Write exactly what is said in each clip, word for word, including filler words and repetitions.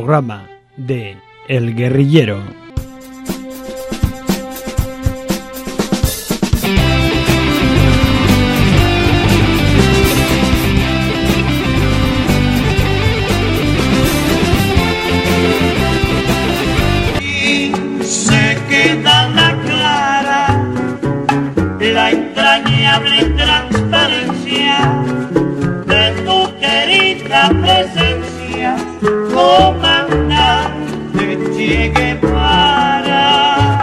programa de El Guerrillero. Y se queda la clara, la entrañable transparencia de tu querida presencia, comandante Che Guevara.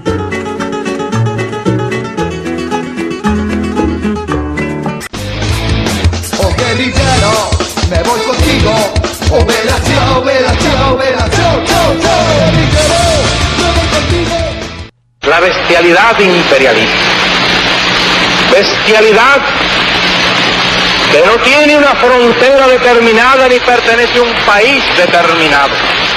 Oh guerrillero, me voy contigo. Oh vela, chao, vela, chao, vela, chao, chao, chao. Guerrillero, me voy contigo. La bestialidad imperialista. Bestialidad que no tiene una frontera determinada ni pertenece a un país determinado.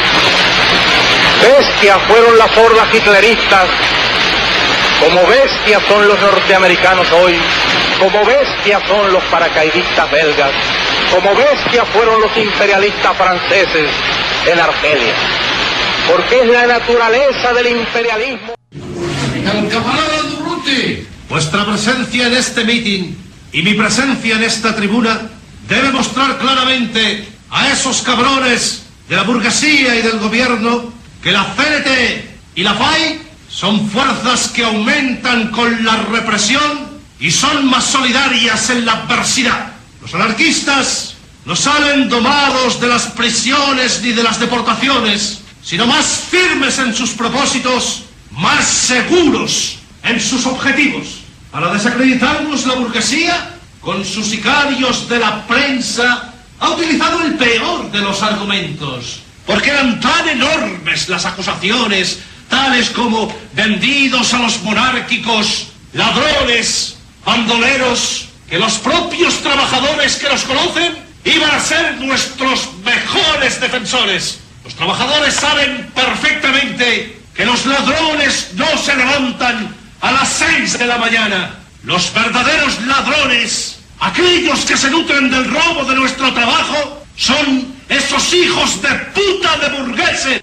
Bestias fueron las hordas hitleristas, como bestias son los norteamericanos hoy, como bestias son los paracaidistas belgas, como bestias fueron los imperialistas franceses en Argelia. Porque es la naturaleza del imperialismo. Camarada Durruti, vuestra presencia en este meeting y mi presencia en esta tribuna debe mostrar claramente a esos cabrones de la burguesía y del gobierno que la C N T y la F A I son fuerzas que aumentan con la represión y son más solidarias en la adversidad. Los anarquistas no salen domados de las prisiones ni de las deportaciones, sino más firmes en sus propósitos, más seguros en sus objetivos. Para desacreditarnos, la burguesía, con sus sicarios de la prensa, ha utilizado el peor de los argumentos, porque eran tan enormes las acusaciones, tales como vendidos a los monárquicos, ladrones, bandoleros, que los propios trabajadores que los conocen iban a ser nuestros mejores defensores. Los trabajadores saben perfectamente que los ladrones no se levantan a las seis de la mañana. Los verdaderos ladrones, aquellos que se nutren del robo de nuestro trabajo, son esos hijos de puta de burgueses.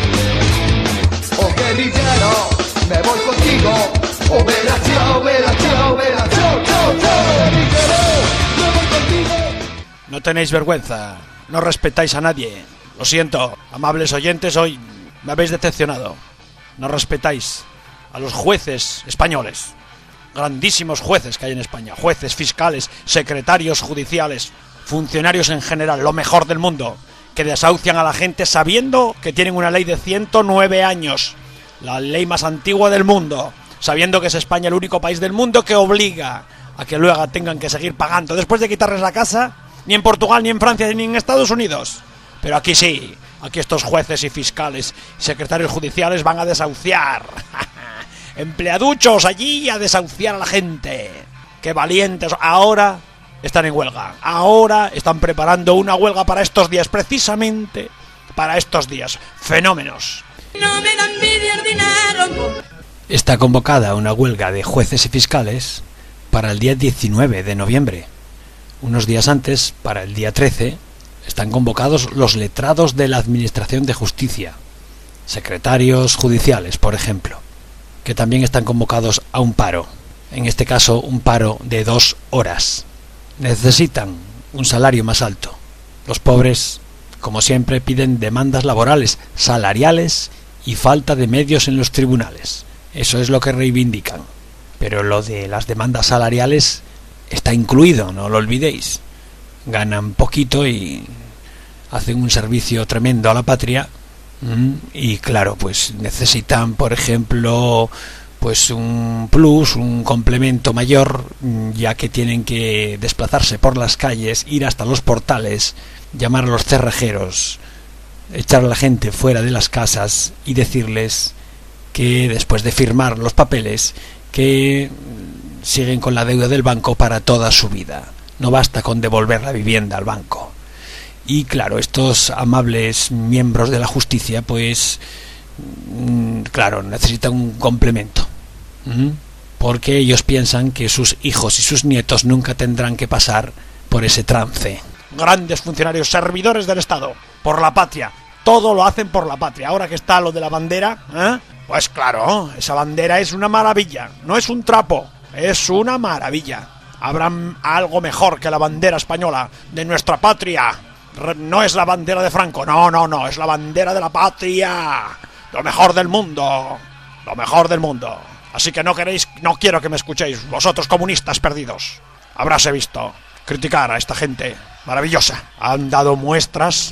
Oh guerrillero, me voy contigo. Oh vela, chao, vela, chao, vela, chao, chao, chao. Guerrillero, me voy contigo. No tenéis vergüenza, no respetáis a nadie. Lo siento, amables oyentes, hoy me habéis decepcionado. No respetáis a los jueces españoles, grandísimos jueces que hay en España, jueces, fiscales, secretarios judiciales, funcionarios en general, lo mejor del mundo, que desahucian a la gente sabiendo que tienen una ley de ciento nueve años, la ley más antigua del mundo, sabiendo que es España el único país del mundo que obliga a que luego tengan que seguir pagando después de quitarles la casa, ni en Portugal, ni en Francia, ni en Estados Unidos. Pero aquí sí, aquí estos jueces y fiscales, secretarios judiciales van a desahuciar. Empleaduchos allí a desahuciar a la gente. ¡Qué valientes! Ahora están en huelga. Ahora están preparando una huelga para estos días, precisamente para estos días. Fenómenos. No me da envidia el dinero. Está convocada una huelga de jueces y fiscales para el día diecinueve de noviembre. Unos días antes, para el día trece, están convocados los letrados de la Administración de Justicia, secretarios judiciales, por ejemplo, que también están convocados a un paro, en este caso un paro de dos horas. Necesitan un salario más alto. Los pobres, como siempre, piden demandas laborales, salariales y falta de medios en los tribunales. Eso es lo que reivindican. Pero lo de las demandas salariales está incluido, no lo olvidéis. Ganan poquito y hacen un servicio tremendo a la patria. Y claro, pues necesitan, por ejemplo, pues un plus, un complemento mayor, ya que tienen que desplazarse por las calles, ir hasta los portales, llamar a los cerrajeros, echar a la gente fuera de las casas y decirles que después de firmar los papeles, que siguen con la deuda del banco para toda su vida. No basta con devolver la vivienda al banco. Y claro, estos amables miembros de la justicia, pues, claro, necesitan un complemento. ¿Mm? Porque ellos piensan que sus hijos y sus nietos nunca tendrán que pasar por ese trance. Grandes funcionarios, servidores del Estado, por la patria, todo lo hacen por la patria. Ahora que está lo de la bandera, ¿eh? Pues claro, esa bandera es una maravilla, no es un trapo, es una maravilla. Habrá algo mejor que la bandera española de nuestra patria. No es la bandera de Franco, no, no, no, es la bandera de la patria. Lo mejor del mundo, lo mejor del mundo. Así que no queréis, no quiero que me escuchéis, vosotros comunistas perdidos. Habráse visto criticar a esta gente maravillosa. Han dado muestras,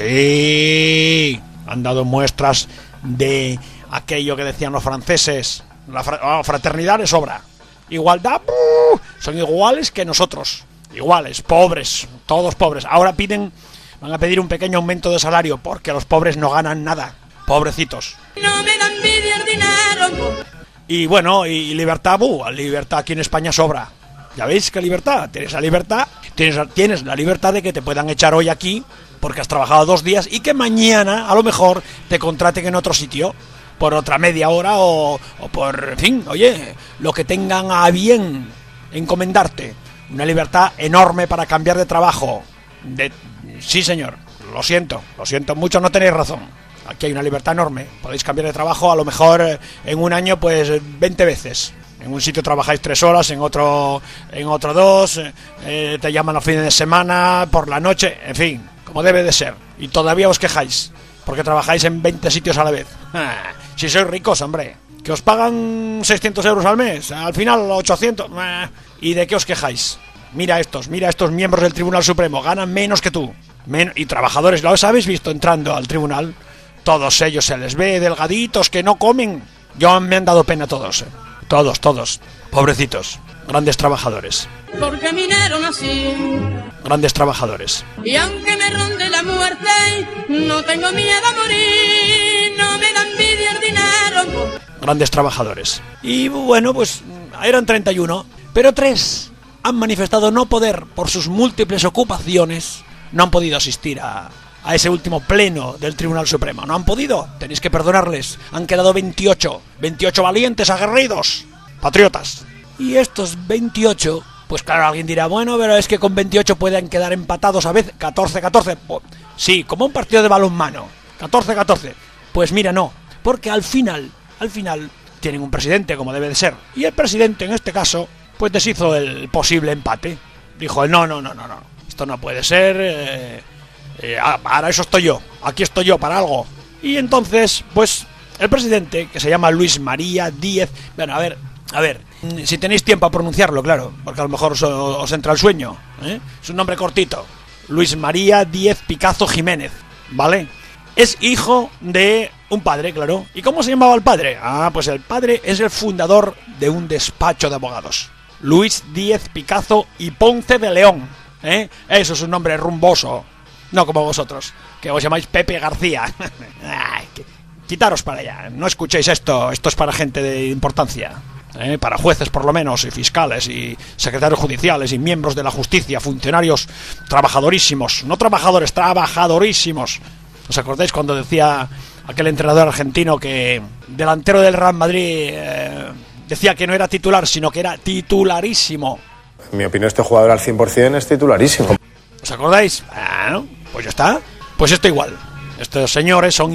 sí, han dado muestras de aquello que decían los franceses. La fra- oh, fraternidad es obra. Igualdad, ¡uh! Son iguales que nosotros. Iguales, pobres, todos pobres. Ahora piden, van a pedir un pequeño aumento de salario porque los pobres no ganan nada. Pobrecitos. No me da envidia el dinero. Y bueno, y libertad, ¡buh! Libertad aquí en España sobra. Ya veis que libertad, tienes la libertad, tienes, tienes la libertad de que te puedan echar hoy aquí porque has trabajado dos días y que mañana a lo mejor te contraten en otro sitio por otra media hora o, o por, en fin, oye, lo que tengan a bien encomendarte. Una libertad enorme para cambiar de trabajo. De, sí, señor, lo siento, lo siento mucho, no tenéis razón. Aquí hay una libertad enorme. Podéis cambiar de trabajo a lo mejor en un año pues veinte veces. En un sitio trabajáis tres horas, en otro en otro dos, eh, te llaman los fines de semana, por la noche, en fin, como debe de ser. Y todavía os quejáis, porque trabajáis en veinte sitios a la vez. Ah, si sois ricos, hombre, que os pagan seiscientos euros al mes, al final ochocientos. Ah, ¿y de qué os quejáis? Mira estos, mira estos miembros del Tribunal Supremo, ganan menos que tú. Men- y trabajadores, ¿los habéis visto entrando al tribunal? Todos ellos se les ve delgaditos, que no comen. Yo me han dado pena todos, eh. Todos, todos. Pobrecitos. Grandes trabajadores. Porque minero nací. Grandes trabajadores. Y aunque me ronde la muerte, no tengo miedo a morir. No me da envidia el dinero. Grandes trabajadores. Y bueno, pues eran treinta y uno, pero tres han manifestado no poder, por sus múltiples ocupaciones, no han podido asistir a, a ese último pleno del Tribunal Supremo. No han podido, tenéis que perdonarles. Han quedado veintiocho, veintiocho valientes, aguerridos, patriotas. Y estos veintiocho, pues claro, alguien dirá, bueno, pero es que con veintiocho pueden quedar empatados a veces, catorce catorce. Sí, como un partido de balonmano, catorce catorce. Pues mira, no, porque al final, al final, tienen un presidente, como debe de ser. Y el presidente, en este caso, pues deshizo el posible empate. Dijo, no, no, no, no, no, esto no puede ser, eh, eh, para eso estoy yo, aquí estoy yo para algo. Y entonces, pues, el presidente, que se llama Luis María Díez, bueno, a ver, a ver, si tenéis tiempo a pronunciarlo, claro, porque a lo mejor os, os entra el sueño, ¿eh? Es un nombre cortito, Luis María Díez Picazo Jiménez, ¿vale? Es hijo de un padre, claro. ¿Y cómo se llamaba el padre? Ah, pues el padre es el fundador de un despacho de abogados. Luis Díez Picazo y Ponce de León, ¿eh? Eso es un nombre rumboso. No como vosotros, que os llamáis Pepe García. Ay, quitaros para allá, no escuchéis esto, esto es para gente de importancia. ¿Eh? Para jueces por lo menos, y fiscales, y secretarios judiciales, y miembros de la justicia, funcionarios trabajadorísimos, no trabajadores, trabajadorísimos. ¿Os acordáis cuando decía aquel entrenador argentino que delantero del Real Madrid eh, decía que no era titular, sino que era titularísimo? En mi opinión, este jugador al cien por ciento es titularísimo. ¿Os acordáis? Bueno, pues ya está. Pues esto igual. Estos señores son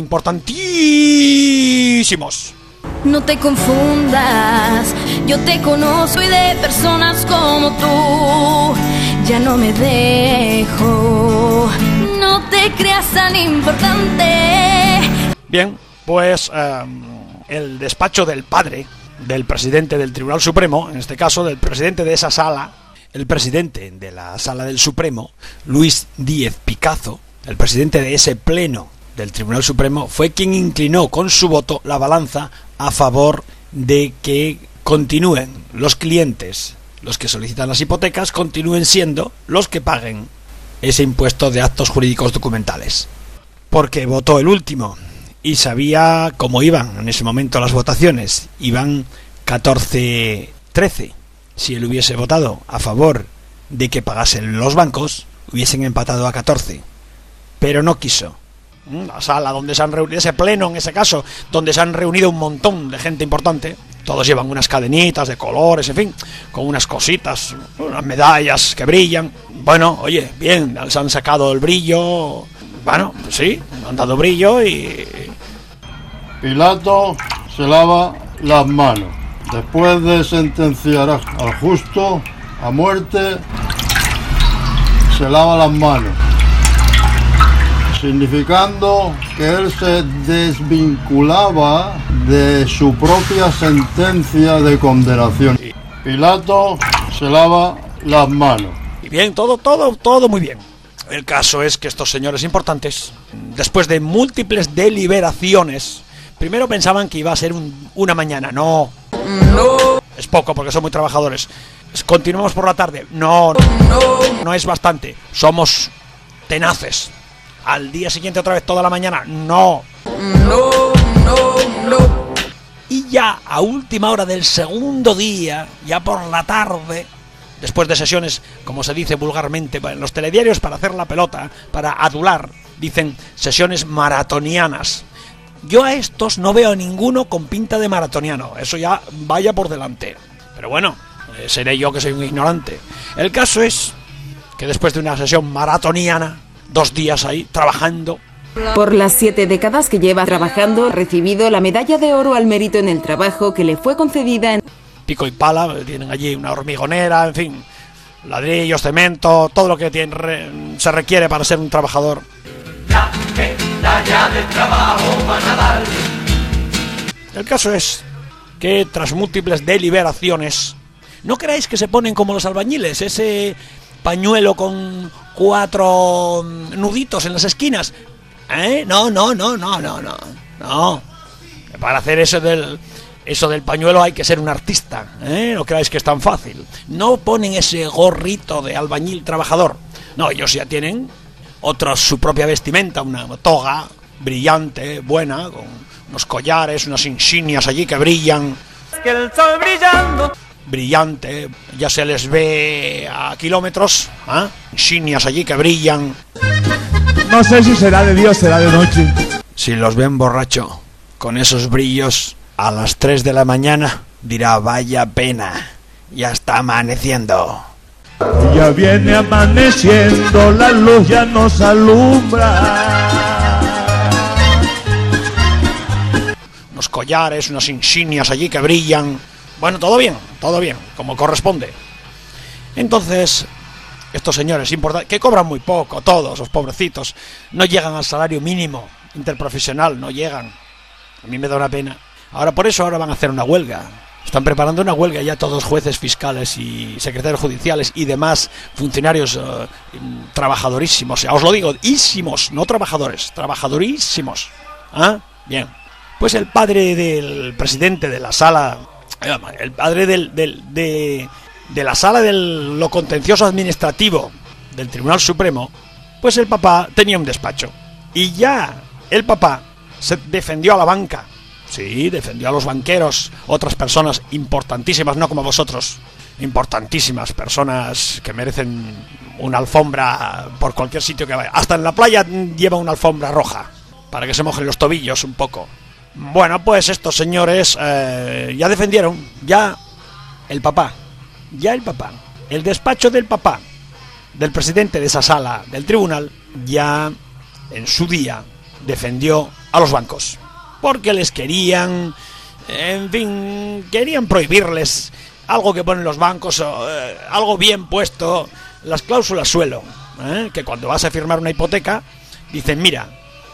importantísimos. No te confundas, yo te conozco y de personas como tú ya no me dejo. No te creas tan importante. Bien, pues um, el despacho del padre del presidente del Tribunal Supremo, en este caso del presidente de esa sala, el presidente de la Sala del Supremo, Luis Díez Picazo, el presidente de ese pleno del Tribunal Supremo, fue quien inclinó con su voto la balanza a favor de que continúen los clientes, los que solicitan las hipotecas, continúen siendo los que paguen ese impuesto de actos jurídicos documentales. Porque votó el último y sabía cómo iban en ese momento las votaciones. Iban catorce trece. Si él hubiese votado a favor de que pagasen los bancos, hubiesen empatado a catorce. Pero no quiso. La sala donde se han reunido, ese pleno en ese caso, donde se han reunido un montón de gente importante, todos llevan unas cadenitas de colores, en fin, con unas cositas, unas medallas que brillan. Bueno, oye, bien, se han sacado el brillo, bueno, sí, han dado brillo y... Pilato se lava las manos. Después de sentenciar al justo a muerte, se lava las manos, significando que él se desvinculaba de su propia sentencia de condenación. Pilato se lava las manos. Y bien, todo, todo, todo muy bien. El caso es que estos señores importantes, después de múltiples deliberaciones, primero pensaban que iba a ser un, una mañana. No, no, es poco porque son muy trabajadores. Continuamos por la tarde. No, no, no es bastante. Somos tenaces. Al día siguiente otra vez toda la mañana. No, no, no, no. Y ya a última hora del segundo día, ya por la tarde, después de sesiones, como se dice vulgarmente en los telediarios, para hacer la pelota, para adular, dicen sesiones maratonianas. Yo a estos no veo a ninguno con pinta de maratoniano, eso ya vaya por delante. Pero bueno, eh, seré yo que soy un ignorante. El caso es que después de una sesión maratoniana, dos días ahí, trabajando... Por las siete décadas que lleva trabajando, ha recibido la medalla de oro al mérito en el trabajo que le fue concedida en... Pico y pala, tienen allí una hormigonera, en fin, ladrillos, cemento, todo lo que tiene, re, se requiere para ser un trabajador. La medalla de trabajo van a dar. El caso es que tras múltiples deliberaciones, no creáis que se ponen como los albañiles, ese pañuelo con cuatro nuditos en las esquinas. ¿Eh? No, no, no, no, no, no, no. Para hacer eso del... Eso del pañuelo hay que ser un artista, ¿eh? No creáis que es tan fácil. No ponen ese gorrito de albañil trabajador. No, ellos ya tienen otros su propia vestimenta, una toga brillante, buena, con unos collares, unas insignias allí que brillan. Que el sol brillando. Brillante, ya se les ve a kilómetros, ¿eh? Insignias allí que brillan. No sé si será de día o será de noche. Si los ven borracho, con esos brillos... A las tres de la mañana dirá, vaya pena, ya está amaneciendo. Ya viene amaneciendo, la luz ya nos alumbra. Unos collares, unas insignias allí que brillan. Bueno, todo bien, todo bien, como corresponde. Entonces, estos señores importantes, que cobran muy poco, todos los pobrecitos, no llegan al salario mínimo interprofesional, no llegan. A mí me da una pena. Ahora por eso ahora van a hacer una huelga. Están preparando una huelga ya todos jueces, fiscales y secretarios judiciales y demás funcionarios uh, trabajadorísimos. Ya os lo digo, ísimos, no trabajadores, trabajadorísimos. ¿Ah? Bien. Pues el padre del presidente de la sala, el padre del, del, de, de la sala de lo contencioso administrativo del Tribunal Supremo, pues el papá tenía un despacho. Y ya el papá se defendió a la banca. Sí, defendió a los banqueros, otras personas importantísimas, no como vosotros, importantísimas personas que merecen una alfombra por cualquier sitio que vaya. Hasta en la playa lleva una alfombra roja, para que se mojen los tobillos un poco. Bueno, pues estos señores eh, ya defendieron, ya el papá, ya el papá, el despacho del papá, del presidente de esa sala del tribunal, ya en su día defendió a los bancos. Porque les querían, en fin, querían prohibirles algo que ponen los bancos, eh, algo bien puesto, las cláusulas suelo, eh, que cuando vas a firmar una hipoteca, dicen, mira,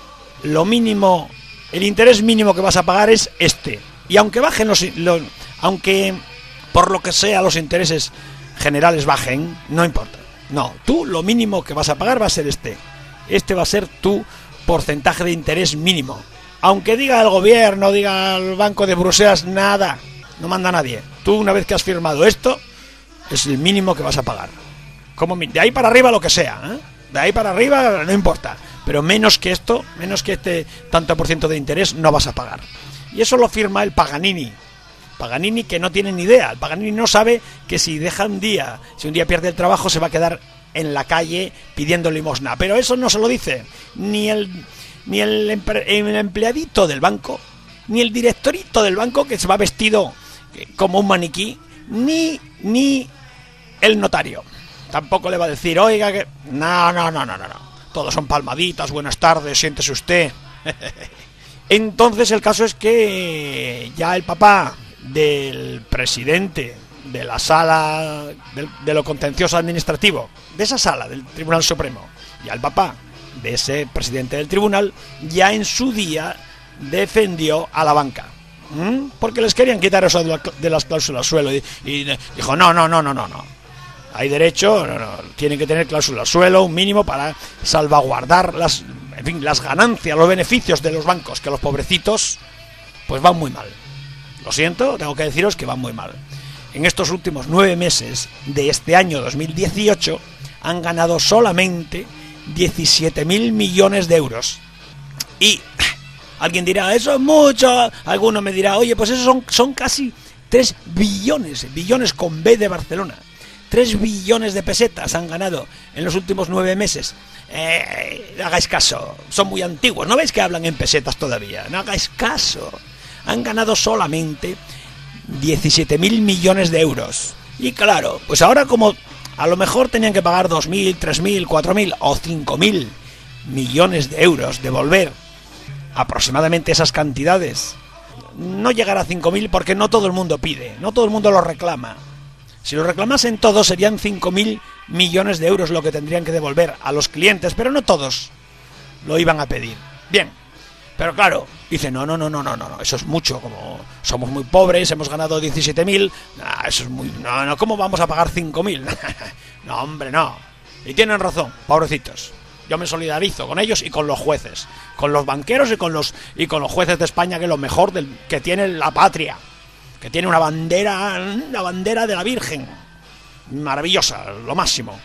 lo mínimo, el interés mínimo que vas a pagar es este, y aunque bajen los, los aunque por lo que sea los intereses generales bajen, no importa, no, tú lo mínimo que vas a pagar va a ser este, este va a ser tu porcentaje de interés mínimo. Aunque diga el gobierno, diga el Banco de Bruselas, nada, no manda nadie. Tú una vez que has firmado esto, es el mínimo que vas a pagar. Como de ahí para arriba lo que sea, ¿eh? De ahí para arriba no importa. Pero menos que esto, menos que este tanto por ciento de interés no vas a pagar. Y eso lo firma el Paganini. Paganini que no tiene ni idea. El Paganini no sabe que si deja un día, si un día pierde el trabajo se va a quedar en la calle pidiendo limosna. Pero eso no se lo dice ni el... ni el, empre- el empleadito del banco, ni el directorito del banco que se va vestido como un maniquí, ni ni el notario. Tampoco le va a decir, oiga, que... No, no, no, no, no, no. todos son palmaditas, buenas tardes, siéntese usted. Entonces el caso es que ya el papá del presidente de la sala de, de lo contencioso administrativo, de esa sala del Tribunal Supremo, ya el papá de ese presidente del tribunal, ya en su día defendió a la banca. ¿Mm? Porque les querían quitar eso de, la, de las cláusulas suelo y, y dijo no, no, no, no, no, no. Hay derecho, no, no, tienen que tener cláusulas suelo, un mínimo para salvaguardar las, en fin, las ganancias, los beneficios de los bancos, que los pobrecitos pues van muy mal. Lo siento, tengo que deciros que van muy mal. En estos últimos nueve meses de este año dos mil dieciocho han ganado solamente diecisiete mil millones de euros. Y alguien dirá, eso es mucho. Alguno me dirá, oye, pues eso son, son casi tres billones, billones con B de Barcelona. tres billones de pesetas han ganado en los últimos nueve meses. Eh, no hagáis caso, son muy antiguos. ¿No veis que hablan en pesetas todavía? No hagáis caso. Han ganado solamente diecisiete mil millones de euros. Y claro, pues ahora como a lo mejor tenían que pagar dos mil, tres mil, cuatro mil o cinco mil millones de euros, devolver aproximadamente esas cantidades. No llegará a cinco mil porque no todo el mundo pide, no todo el mundo lo reclama. Si lo reclamasen todos serían cinco mil millones de euros lo que tendrían que devolver a los clientes, pero no todos lo iban a pedir. Bien, pero claro, dice, no, no, no, no, no, no, eso es mucho, como somos muy pobres, hemos ganado diecisiete mil, nah, eso es muy... No, no, ¿cómo vamos a pagar cinco mil? No, hombre, no. Y tienen razón, pobrecitos. Yo me solidarizo con ellos y con los jueces, con los banqueros y con los y con los jueces de España, que es lo mejor del, que tiene la patria, que tiene una bandera, una bandera de la Virgen, maravillosa, lo máximo.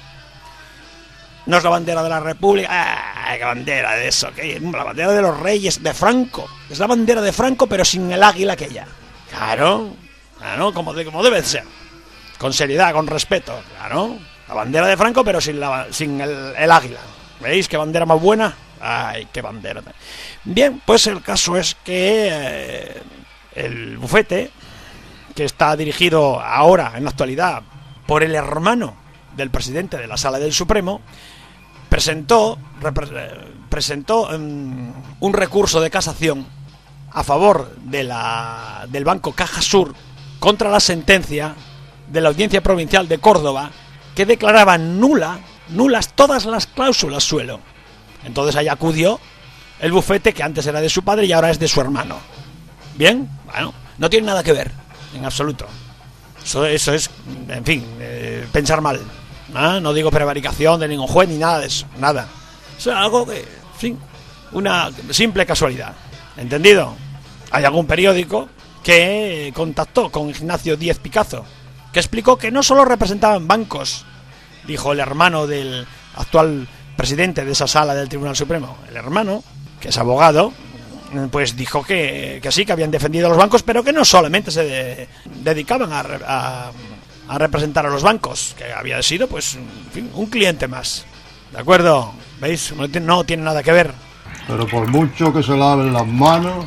No es la bandera de la República, ¡ah, qué bandera de eso! ¿Qué? La bandera de los reyes, de Franco. Es la bandera de Franco, pero sin el águila aquella. Claro, claro, como, de, como debe ser. Con seriedad, con respeto, claro. La bandera de Franco, pero sin, la, sin el, el águila. ¿Veis qué bandera más buena? ¡Ay, qué bandera! Bien, pues el caso es que eh, el bufete, que está dirigido ahora, en la actualidad, por el hermano del presidente de la Sala del Supremo, presentó, presentó um, un recurso de casación a favor de la, del Banco Caja Sur contra la sentencia de la Audiencia Provincial de Córdoba, que declaraba nula, nulas todas las cláusulas suelo. Entonces ahí acudió el bufete, que antes era de su padre y ahora es de su hermano. Bien, bueno, no tiene nada que ver, en absoluto. Eso, eso es, en fin, eh, pensar mal. ¿Ah? No digo prevaricación de ningún juez ni nada de eso, nada. Eso es algo que, en fin, una simple casualidad. ¿Entendido? Hay algún periódico que contactó con Ignacio Díez Picazo, que explicó que no solo representaban bancos, dijo el hermano del actual presidente de esa sala del Tribunal Supremo, el hermano, que es abogado, pues dijo que, que sí, que habían defendido a los bancos, pero que no solamente se de, dedicaban a, a, a representar a los bancos, que había sido, pues, en fin, un cliente más. ¿De acuerdo? ¿Veis? No tiene, no tiene nada que ver. Pero por mucho que se laven las manos,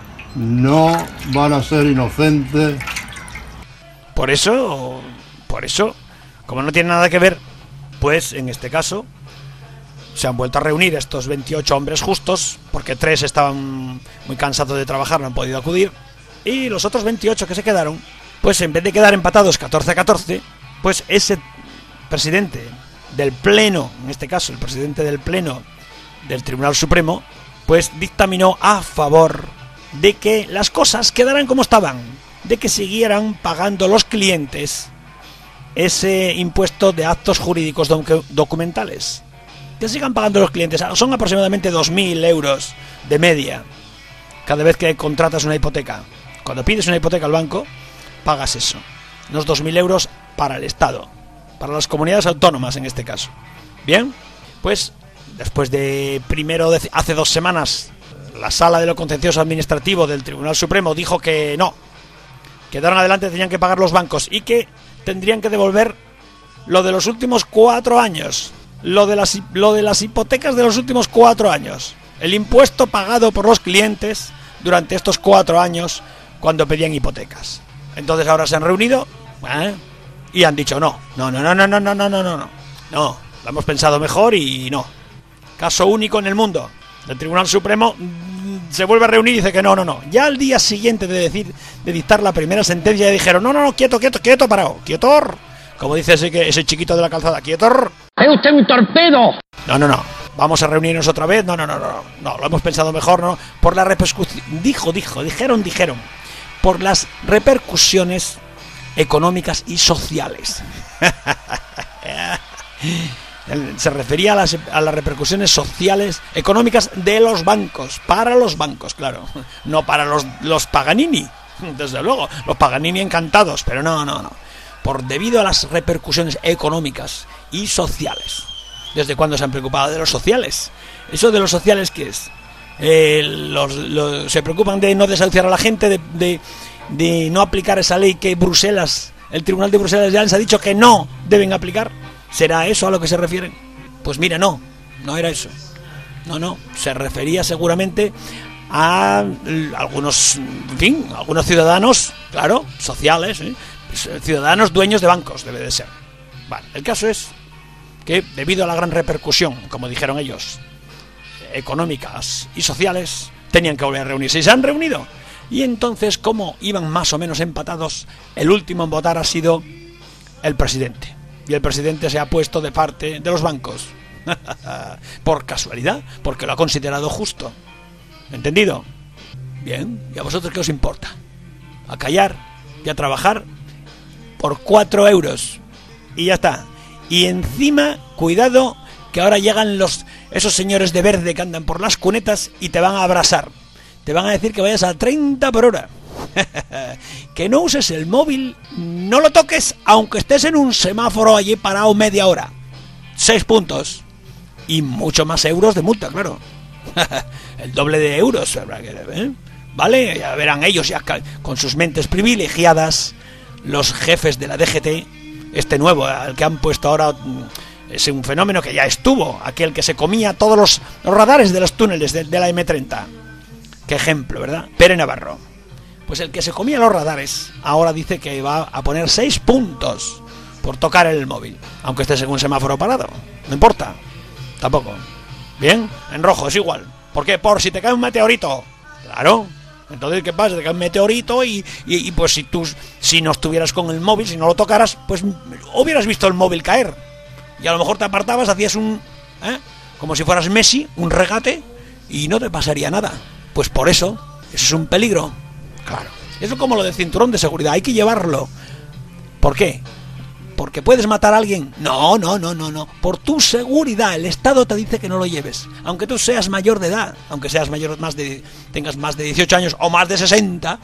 no van a ser inocentes. Por eso, por eso, como no tiene nada que ver, pues en este caso se han vuelto a reunir estos veintiocho hombres justos, porque tres estaban muy cansados de trabajar, no han podido acudir, y los otros veintiocho que se quedaron, pues en vez de quedar empatados catorce a catorce, pues ese presidente del Pleno, en este caso el presidente del Pleno del Tribunal Supremo, pues dictaminó a favor de que las cosas quedaran como estaban, de que siguieran pagando los clientes ese impuesto de actos jurídicos docu- documentales. Que sigan pagando los clientes. Son aproximadamente dos mil euros de media cada vez que contratas una hipoteca. Cuando pides una hipoteca al banco, pagas eso. Unos dos mil euros para el Estado, para las comunidades autónomas en este caso. Bien, pues después de primero, de, hace dos semanas, la Sala de lo Contencioso Administrativo del Tribunal Supremo dijo que no, que de ahora en adelante tenían que pagar los bancos y que tendrían que devolver lo de los últimos cuatro años. Lo de las lo de las hipotecas de los últimos cuatro años, el impuesto pagado por los clientes durante estos cuatro años cuando pedían hipotecas. Entonces ahora se han reunido ¿eh? y han dicho no, no, no, no, no, no, no, no, no, no, no, lo hemos pensado mejor y no, caso único en el mundo. El Tribunal Supremo se vuelve a reunir y dice que no, no, no. Ya al día siguiente de decir, de dictar la primera sentencia, ya dijeron, no, no, no, quieto, quieto, quieto, parado, quietor. Como dice ese, que, ese chiquito de la calzada, quietor. ¡Es usted un torpedo! No, no, no. Vamos a reunirnos otra vez. No, no, no, no. No, lo hemos pensado mejor, no. Por la repercusión. Dijo, dijo, dijeron, dijeron. Por las repercusiones económicas y sociales. Se refería a las, a las repercusiones sociales, económicas de los bancos. Para los bancos, claro. No para los, los Paganini. Desde luego. Los Paganini encantados. Pero no, no, no. Por debido a las repercusiones económicas y sociales. ¿Desde cuándo se han preocupado de los sociales? ¿Eso de los sociales qué es? Eh, los, los, ¿Se preocupan de no desahuciar a la gente, de, de, de no aplicar esa ley que Bruselas, el Tribunal de Bruselas ya les ha dicho que no deben aplicar? ¿Será eso a lo que se refieren? Pues mira, no, no era eso. No, no, se refería seguramente a algunos, en fin, algunos ciudadanos, claro, sociales, ¿eh? Ciudadanos dueños de bancos, debe de ser. Vale, el caso es que debido a la gran repercusión, como dijeron ellos, económicas y sociales, tenían que volver a reunirse y se han reunido. Y entonces, como iban más o menos empatados, el último en votar ha sido el presidente. Y el presidente se ha puesto de parte de los bancos. Por casualidad, porque lo ha considerado justo. ¿Entendido? Bien, ¿y a vosotros qué os importa? A callar y a trabajar por cuatro euros. Y ya está. Y encima, cuidado, que ahora llegan los esos señores de verde que andan por las cunetas y te van a abrasar. Te van a decir que vayas a treinta por hora. Que no uses el móvil, no lo toques, aunque estés en un semáforo allí parado media hora. Seis puntos. Y mucho más euros de multa, claro. El doble de euros, ¿eh? ¿Vale? Ya verán ellos, ya con sus mentes privilegiadas, los jefes de la D G T. Este nuevo, al que han puesto ahora, es un fenómeno que ya estuvo, aquel que se comía todos los, los radares de los túneles de, de la eme treinta. Qué ejemplo, ¿verdad? Pere Navarro. Pues el que se comía los radares ahora dice que va a poner seis puntos por tocar el móvil, aunque estés en un semáforo parado. No importa, tampoco. Bien, en rojo es igual. ¿Por qué? Por si te cae un meteorito. Claro. Entonces, ¿qué pasa? Te cae un meteorito y, y, y pues si tú si no estuvieras con el móvil, si no lo tocaras, pues hubieras visto el móvil caer. Y a lo mejor te apartabas, hacías un... ¿eh? como si fueras Messi, un regate, y no te pasaría nada. Pues por eso, eso es un peligro. Claro. Eso es como lo del cinturón de seguridad, hay que llevarlo. ¿Por qué? ¿Porque puedes matar a alguien? No, no, no, no, no. Por tu seguridad, el Estado te dice que no lo lleves. Aunque tú seas mayor de edad, aunque seas mayor más de tengas más de dieciocho años o más de sesenta,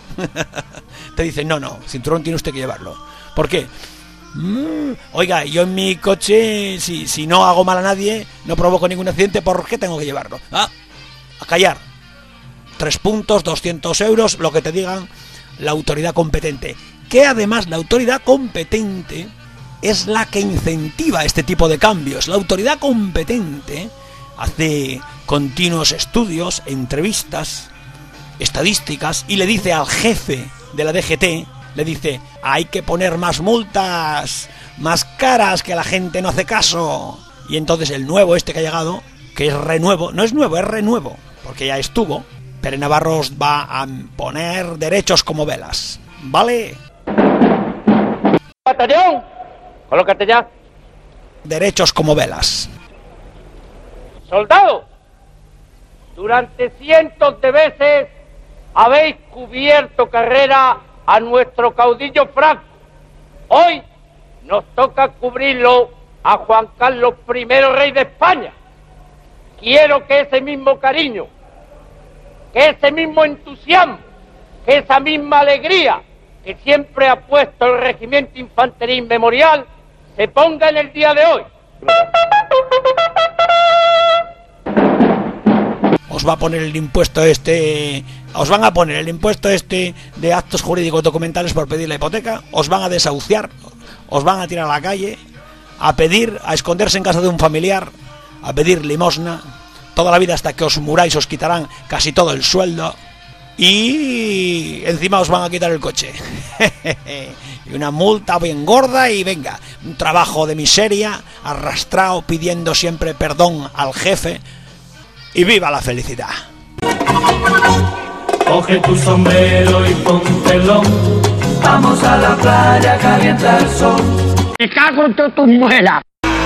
te dicen, no, no, cinturón tiene usted que llevarlo. ¿Por qué? Mm, oiga, yo en mi coche, si, si no hago mal a nadie, no provoco ningún accidente, ¿por qué tengo que llevarlo? Ah, a callar. Tres puntos, doscientos euros, lo que te digan la autoridad competente. Que además la autoridad competente es la que incentiva este tipo de cambios. La autoridad competente hace continuos estudios, entrevistas, estadísticas, y le dice al jefe de la D G T, le dice, hay que poner más multas, más caras, que la gente no hace caso. Y entonces el nuevo este que ha llegado, que es renuevo, no es nuevo, es renuevo, porque ya estuvo, Pere Navarro va a poner derechos como velas, ¿vale? ¡Batallón! ¡Colócate ya! Derechos como velas. ¡Soldado! Durante cientos de veces habéis cubierto carrera a nuestro caudillo Franco. Hoy nos toca cubrirlo a Juan Carlos primero, rey de España. Quiero que ese mismo cariño, que ese mismo entusiasmo, que esa misma alegría que siempre ha puesto el Regimiento Infantería Inmemorial se ponga en el día de hoy. Os va a poner el impuesto este, os van a poner el impuesto este de actos jurídicos documentales por pedir la hipoteca, os van a desahuciar, os van a tirar a la calle, a pedir, a esconderse en casa de un familiar, a pedir limosna, toda la vida hasta que os muráis os quitarán casi todo el sueldo. Y encima os van a quitar el coche. Y una multa bien gorda y venga, un trabajo de miseria, arrastrado, pidiendo siempre perdón al jefe, y viva la felicidad. Coge tu sombrero y póntelo, vamos a la playa, calienta el sol. Me cago en tu muela.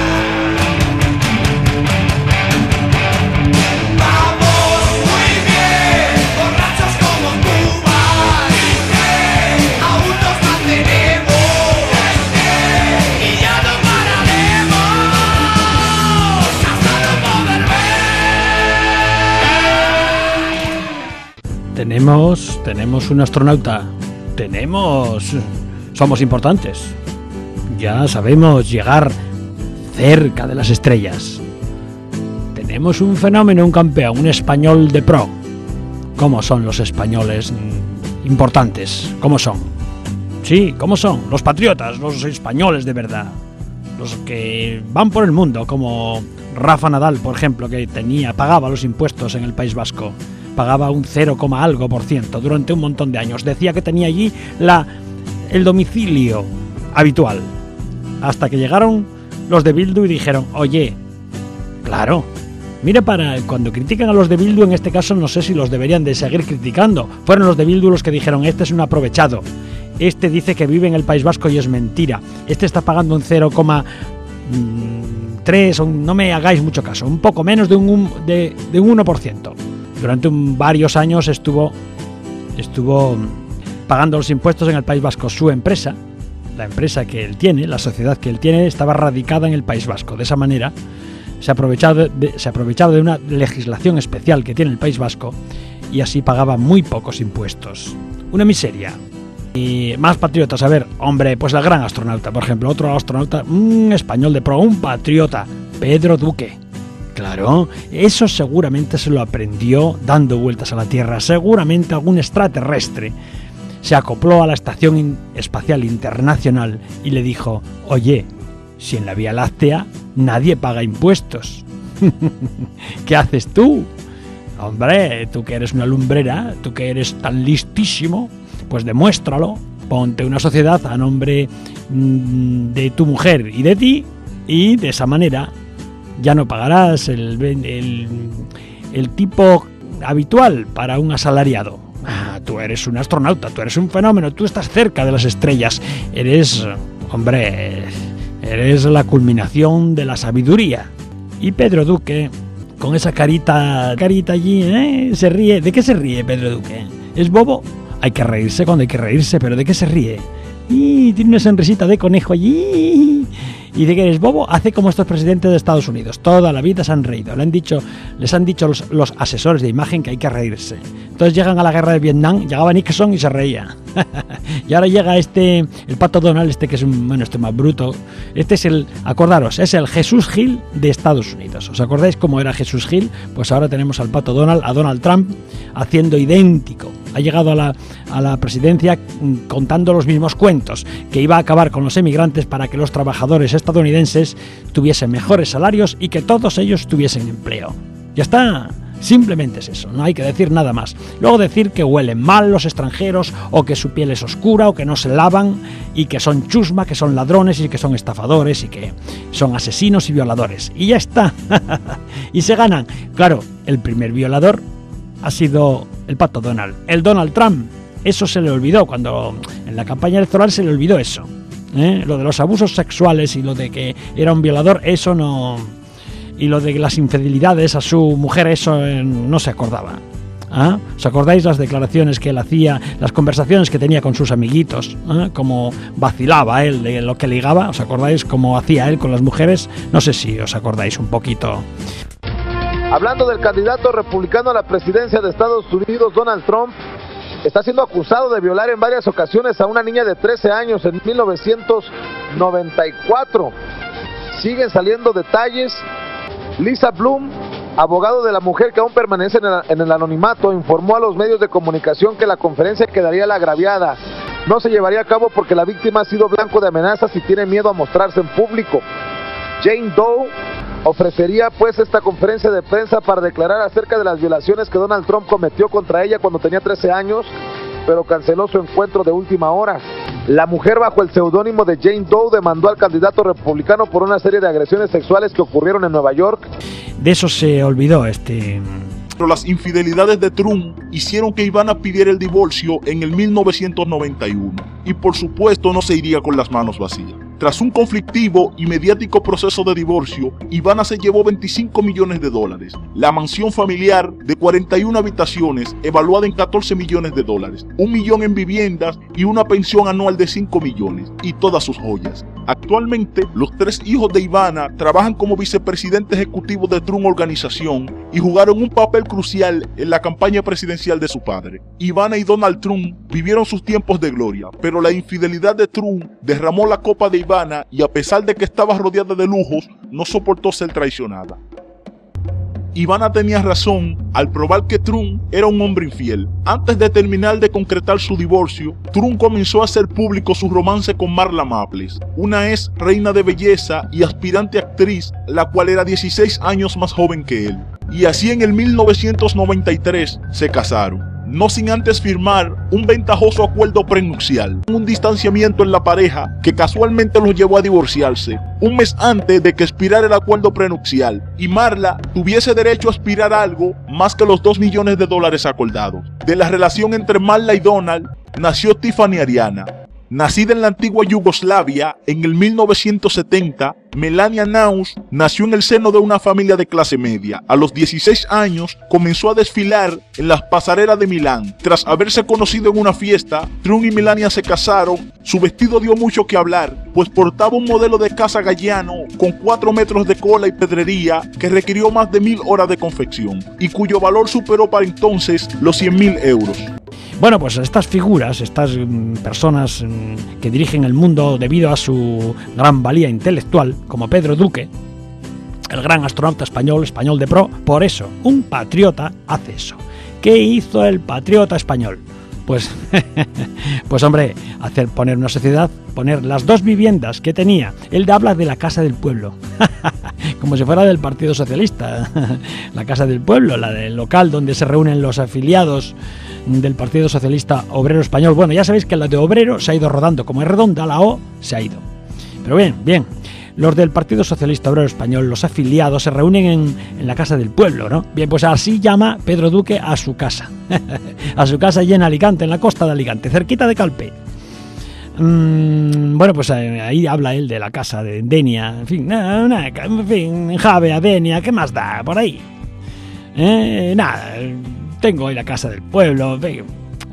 Tenemos, tenemos un astronauta. Tenemos... Somos importantes. Ya sabemos llegar cerca de las estrellas. Tenemos un fenómeno, un campeón, un español de pro. ¿Cómo son los españoles importantes? ¿Cómo son? Sí, ¿cómo son? Los patriotas, los españoles de verdad. Los que van por el mundo, como Rafa Nadal, por ejemplo, que tenía, pagaba los impuestos en el País Vasco. Pagaba un cero, algo por ciento durante un montón de años. Decía que tenía allí la, el domicilio habitual. Hasta que llegaron los de Bildu y dijeron, oye, claro, mira, para cuando critican a los de Bildu, en este caso no sé si los deberían de seguir criticando. Fueron los de Bildu los que dijeron, este es un aprovechado. Este dice que vive en el País Vasco y es mentira. Este está pagando un cero coma tres, no me hagáis mucho caso, un poco menos de un, de, de un uno por ciento. Durante un, varios años estuvo, estuvo pagando los impuestos en el País Vasco. Su empresa, la empresa que él tiene, la sociedad que él tiene, estaba radicada en el País Vasco. De esa manera se aprovechaba de, se aprovechaba de una legislación especial que tiene el País Vasco y así pagaba muy pocos impuestos. Una miseria. Y más patriotas, a ver, hombre, pues el gran astronauta, por ejemplo, otro astronauta, un español de pro, un patriota, Pedro Duque. Claro, eso seguramente se lo aprendió dando vueltas a la Tierra. Seguramente algún extraterrestre se acopló a la Estación Espacial Internacional y le dijo, oye, si en la Vía Láctea nadie paga impuestos, ¿qué haces tú? Hombre, tú que eres una lumbrera, tú que eres tan listísimo, pues demuéstralo. Ponte una sociedad a nombre de tu mujer y de ti y de esa manera ya no pagarás el, el, el tipo habitual para un asalariado. Ah, tú eres un astronauta, tú eres un fenómeno, tú estás cerca de las estrellas. Eres, hombre, eres la culminación de la sabiduría. Y Pedro Duque, con esa carita, carita allí, ¿eh? Se ríe. ¿De qué se ríe Pedro Duque? ¿Es bobo? Hay que reírse cuando hay que reírse, pero ¿de qué se ríe? Y tiene una sonrisita de conejo allí. Y de que eres bobo, hace como estos presidentes de Estados Unidos. Toda la vida se han reído. Le han dicho, les han dicho los, los asesores de imagen que hay que reírse. Entonces llegan a la guerra de Vietnam, llegaba Nixon y se reía. Y ahora llega este, el Pato Donald, este que es un, bueno, este más bruto. Este es el, acordaros, es el Jesús Gil de Estados Unidos. ¿Os acordáis cómo era Jesús Gil? Pues ahora tenemos al Pato Donald, a Donald Trump, haciendo idéntico. Ha llegado a la, a la presidencia contando los mismos cuentos, que iba a acabar con los emigrantes para que los trabajadores estadounidenses tuviesen mejores salarios y que todos ellos tuviesen empleo. Ya está, simplemente es eso, no hay que decir nada más. Luego decir que huelen mal los extranjeros, o que su piel es oscura, o que no se lavan, y que son chusma, que son ladrones, y que son estafadores, y que son asesinos y violadores. Y ya está. Y se ganan. Claro, el primer violador ha sido el Pato Donald. El Donald Trump, eso se le olvidó, cuando en la campaña electoral se le olvidó eso. ¿Eh? Lo de los abusos sexuales y lo de que era un violador, eso no... Y lo de las infidelidades a su mujer, eso eh, no se acordaba. ¿Ah? ¿Os acordáis las declaraciones que él hacía, las conversaciones que tenía con sus amiguitos? ¿Ah? Cómo vacilaba él de lo que ligaba. ¿Os acordáis cómo hacía él con las mujeres? No sé si os acordáis un poquito. Hablando del candidato republicano a la presidencia de Estados Unidos, Donald Trump, está siendo acusado de violar en varias ocasiones a una niña de trece años en mil novecientos noventa y cuatro. Siguen saliendo detalles. Lisa Bloom, abogado de la mujer que aún permanece en el, en el anonimato, informó a los medios de comunicación que la conferencia quedaría la agraviada. No se llevaría a cabo porque la víctima ha sido blanco de amenazas y tiene miedo a mostrarse en público. Jane Doe ofrecería pues esta conferencia de prensa para declarar acerca de las violaciones que Donald Trump cometió contra ella cuando tenía trece años, pero canceló su encuentro de última hora. La mujer, bajo el seudónimo de Jane Doe, demandó al candidato republicano por una serie de agresiones sexuales que ocurrieron en Nueva York. de eso se olvidó este... Pero las infidelidades de Trump hicieron que Ivana pidiera el divorcio en el mil novecientos noventa y uno. Y por supuesto no se iría con las manos vacías. Tras un conflictivo y mediático proceso de divorcio, Ivana se llevó veinticinco millones de dólares, la mansión familiar de cuarenta y una habitaciones evaluada en catorce millones de dólares, un millón en viviendas y una pensión anual de cinco millones, y todas sus joyas. Actualmente, los tres hijos de Ivana trabajan como vicepresidente ejecutivo de Trump Organización y jugaron un papel crucial en la campaña presidencial de su padre. Ivana y Donald Trump vivieron sus tiempos de gloria, pero la infidelidad de Trump derramó la copa de Ivana y a pesar de que estaba rodeada de lujos, no soportó ser traicionada. Ivana tenía razón al probar que Trump era un hombre infiel. Antes de terminar de concretar su divorcio, Trump comenzó a hacer público su romance con Marla Maples, una ex reina de belleza y aspirante actriz, la cual era dieciséis años más joven que él. Y así en el mil novecientos noventa y tres se casaron, no sin antes firmar un ventajoso acuerdo prenupcial, un distanciamiento en la pareja que casualmente los llevó a divorciarse un mes antes de que expirara el acuerdo prenupcial y Marla tuviese derecho a aspirar algo más que los dos millones de dólares acordados. De la relación entre Marla y Donald nació Tiffany Ariana. Nacida en la antigua Yugoslavia en el mil novecientos setenta, Melania Naus nació en el seno de una familia de clase media. A los dieciséis años comenzó a desfilar en las pasarelas de Milán. Tras haberse conocido en una fiesta, Trump y Melania se casaron. Su vestido dio mucho que hablar, pues portaba un modelo de Casa Galliano con cuatro metros de cola y pedrería que requirió más de mil horas de confección y cuyo valor superó para entonces los cien mil euros. Bueno, pues estas figuras, estas mm, personas mm, que dirigen el mundo debido a su gran valía intelectual, como Pedro Duque, el gran astronauta español, español de pro, por eso, un patriota hace eso. ¿Qué hizo el patriota español? Pues, pues hombre, hacer poner una sociedad, poner las dos viviendas que tenía. Él habla de la Casa del Pueblo, como si fuera del Partido Socialista. La Casa del Pueblo, la del local donde se reúnen los afiliados del Partido Socialista Obrero Español. Bueno, ya sabéis que la de obrero se ha ido rodando, como es redonda, la O se ha ido. Pero bien, bien. Los del Partido Socialista Obrero Español, los afiliados, se reúnen en, en la Casa del Pueblo, ¿no? Bien, pues así llama Pedro Duque a su casa. A su casa allí en Alicante, en la costa de Alicante, cerquita de Calpe. Mm, bueno, pues ahí habla él de la casa de Denia. En fin, nada, nada, en fin, Javea, Denia, ¿qué más da? Por ahí. Eh, nada, tengo hoy la Casa del Pueblo, en fin.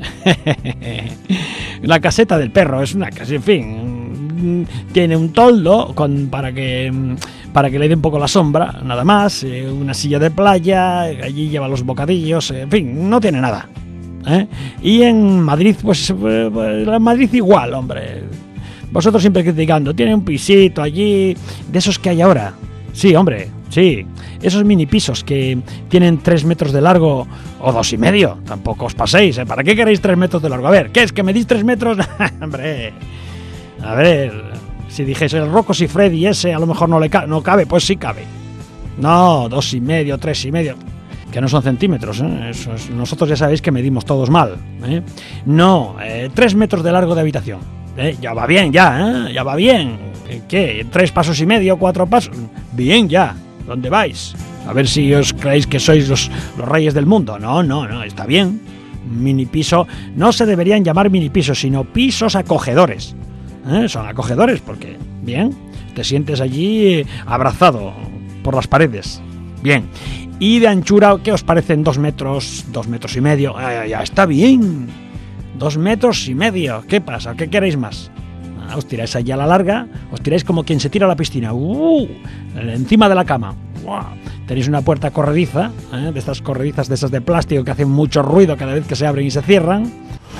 La caseta del perro es una casa, en fin. Tiene un toldo con, para que para que le dé un poco la sombra, nada más, eh, una silla de playa, allí lleva los bocadillos, eh, en fin, no tiene nada, ¿eh? Y en Madrid, pues en Madrid igual, hombre. Vosotros siempre criticando, tiene un pisito allí, de esos que hay ahora. Sí, hombre, sí, esos mini pisos que tienen tres metros de largo o dos y medio, tampoco os paséis, ¿eh? ¿Para qué queréis tres metros de largo? A ver, ¿qué es? ¿Que medís tres metros? Hombre... A ver, si dijese el Rocco y Freddy ese a lo mejor no le ca- no cabe, pues sí cabe. No, dos y medio, tres y medio, que no son centímetros, ¿eh? Eso es, nosotros ya sabéis que medimos todos mal, ¿eh? No, eh, tres metros de largo de habitación, ¿eh? Ya va bien, ya, ¿eh? Ya va bien. ¿Qué? ¿Tres pasos y medio, cuatro pasos? Bien, ya. ¿Dónde vais? A ver si os creéis que sois los, los reyes del mundo. No, no, no, está bien. Mini piso, no se deberían llamar mini pisos, sino pisos acogedores. ¿Eh? Son acogedores porque, bien, te sientes allí abrazado por las paredes. Bien. Y de anchura, ¿qué os parecen? Dos metros, dos metros y medio. Ah, ya está bien. Dos metros y medio. ¿Qué pasa? ¿Qué queréis más? Ah, os tiráis allí a la larga, os tiráis como quien se tira a la piscina. Uh, encima de la cama. Wow. Tenéis una puerta corrediza, ¿eh? De estas corredizas, de esas de plástico que hacen mucho ruido cada vez que se abren y se cierran.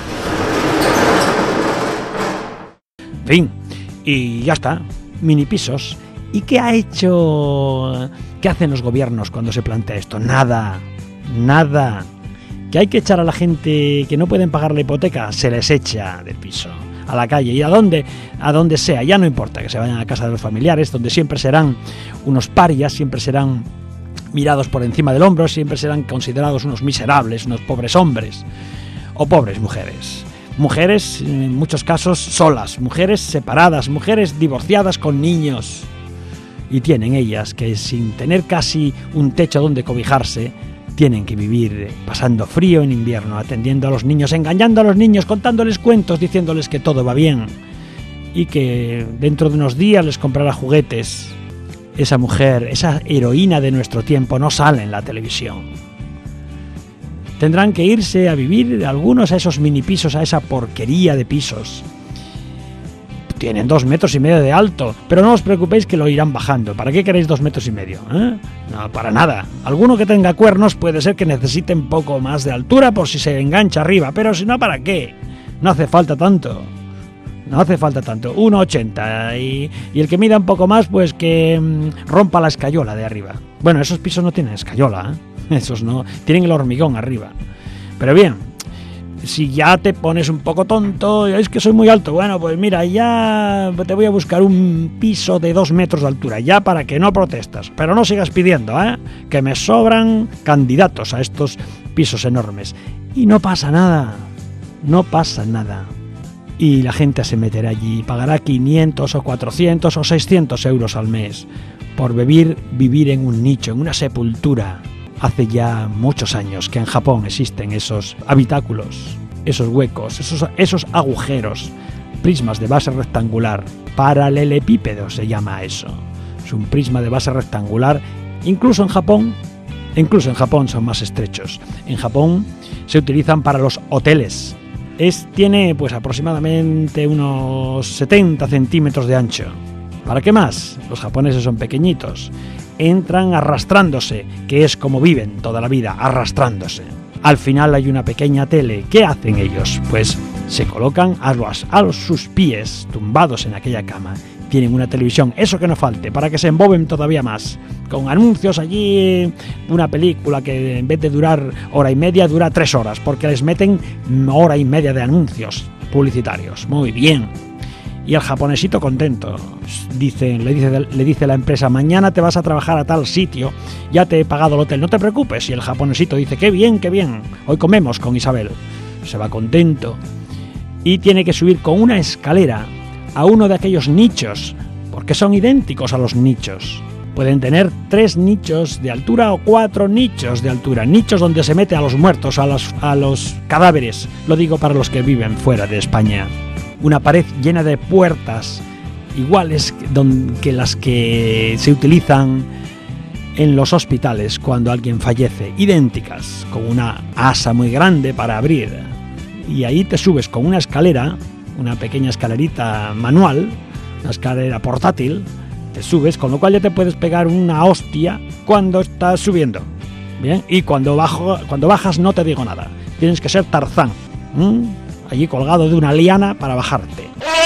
Fin, y ya está, mini pisos. ¿Y qué ha hecho? ¿Qué hacen los gobiernos cuando se plantea esto? Nada, nada. ¿Que hay que echar a la gente que no pueden pagar la hipoteca? Se les echa del piso, a la calle, y a donde, a donde sea, ya no importa que se vayan a casa de los familiares, donde siempre serán unos parias, siempre serán mirados por encima del hombro, siempre serán considerados unos miserables, unos pobres hombres o pobres mujeres. Mujeres, en muchos casos, solas, mujeres separadas, mujeres divorciadas con niños. Y tienen ellas que sin tener casi un techo donde cobijarse, tienen que vivir pasando frío en invierno, atendiendo a los niños, engañando a los niños, contándoles cuentos, diciéndoles que todo va bien y que dentro de unos días les comprará juguetes. Esa mujer, esa heroína de nuestro tiempo no sale en la televisión. Tendrán que irse a vivir algunos a esos mini pisos, a esa porquería de pisos. Tienen dos metros y medio de alto, pero no os preocupéis que lo irán bajando. ¿Para qué queréis dos metros y medio? ¿Eh? No, para nada. Alguno que tenga cuernos puede ser que necesite un poco más de altura por si se engancha arriba, pero si no, ¿para qué? No hace falta tanto. No hace falta tanto. uno ochenta y, y el que mida un poco más, pues que mmm, rompa la escayola de arriba. Bueno, esos pisos no tienen escayola, ¿eh? Esos no. Tienen el hormigón arriba. Pero bien, si ya te pones un poco tonto, es que soy muy alto, bueno, pues mira, ya te voy a buscar un piso de dos metros de altura, ya para que no protestas, pero no sigas pidiendo, ¿eh? Que me sobran candidatos a estos pisos enormes. Y no pasa nada, no pasa nada. Y la gente se meterá allí y pagará quinientos o cuatrocientos o seiscientos euros al mes por vivir, vivir en un nicho, en una sepultura. Hace ya muchos años que en Japón existen esos habitáculos, esos huecos, esos, esos agujeros, prismas de base rectangular, paralelepípedo se llama eso. Es un prisma de base rectangular, incluso en Japón, incluso en Japón son más estrechos. En Japón se utilizan para los hoteles. Es, tiene pues aproximadamente unos setenta centímetros de ancho. ¿Para qué más? Los japoneses son pequeñitos. Entran arrastrándose, que es como viven toda la vida, arrastrándose. Al final hay una pequeña tele. ¿Qué hacen ellos? Pues se colocan a, los, a los, sus pies, tumbados en aquella cama. Tienen una televisión, eso que no falte, para que se emboben todavía más. Con anuncios allí, una película que en vez de durar hora y media, dura tres horas, porque les meten hora y media de anuncios publicitarios. Muy bien. Y el japonesito contento, dice, le, dice, le dice la empresa, mañana te vas a trabajar a tal sitio, ya te he pagado el hotel, no te preocupes. Y el japonesito dice, qué bien, qué bien, hoy comemos con Isabel. Se va contento y tiene que subir con una escalera a uno de aquellos nichos, porque son idénticos a los nichos. Pueden tener tres nichos de altura o cuatro nichos de altura, nichos donde se mete a los muertos, a los, a los cadáveres, lo digo para los que viven fuera de España. Una pared llena de puertas iguales que las que se utilizan en los hospitales cuando alguien fallece, idénticas, con una asa muy grande para abrir. Y ahí te subes con una escalera, una pequeña escalerita manual, una escalera portátil, te subes, con lo cual ya te puedes pegar una hostia cuando estás subiendo. Bien, y cuando, bajo, cuando bajas no te digo nada, tienes que ser Tarzán. ¿Mm? Allí colgado de una liana para bajarte.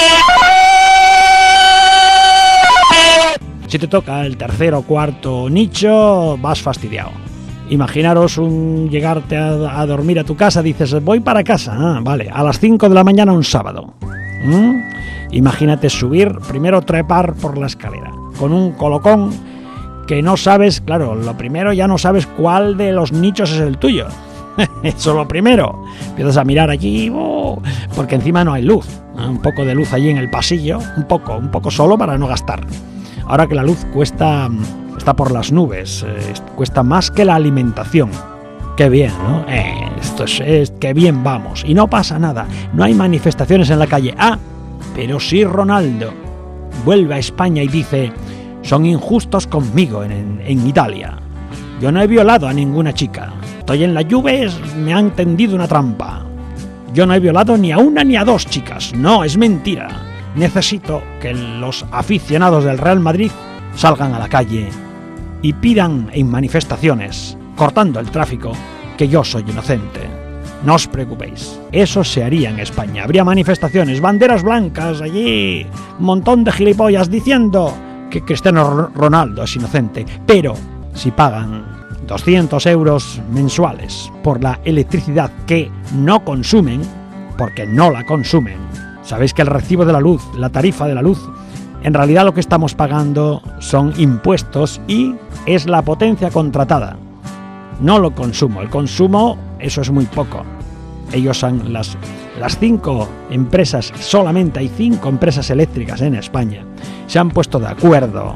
Si te toca el tercer o cuarto nicho, vas fastidiado. Imaginaros un llegarte a, a dormir a tu casa, dices, voy para casa, ah, vale, a las cinco de la mañana un sábado. ¿Mm? Imagínate subir, primero trepar por la escalera, con un colocón que no sabes, claro, lo primero ya no sabes cuál de los nichos es el tuyo. Eso es lo primero. Empiezas a mirar allí, oh, porque encima no hay luz, ¿eh? Un poco de luz allí en el pasillo, un poco, un poco solo para no gastar. Ahora que la luz cuesta, está por las nubes, eh, cuesta más que la alimentación. Qué bien, ¿no? Eh, esto es, es, qué bien vamos. Y no pasa nada, no hay manifestaciones en la calle. Ah, pero sí Ronaldo vuelve a España y dice, son injustos conmigo en, en, en Italia. Yo no he violado a ninguna chica. Estoy en la Juve, me han tendido una trampa. Yo no he violado ni a una ni a dos chicas. No, es mentira. Necesito que los aficionados del Real Madrid salgan a la calle y pidan en manifestaciones, cortando el tráfico, que yo soy inocente. No os preocupéis, eso se haría en España. Habría manifestaciones, banderas blancas allí, un montón de gilipollas diciendo que Cristiano Ronaldo es inocente. Pero si pagan doscientos euros mensuales por la electricidad que no consumen, porque no la consumen. Sabéis que el recibo de la luz, la tarifa de la luz, en realidad lo que estamos pagando son impuestos y es la potencia contratada. No lo consumo, el consumo, eso es muy poco. Ellos son las, las cinco empresas, solamente hay cinco empresas eléctricas en España, se han puesto de acuerdo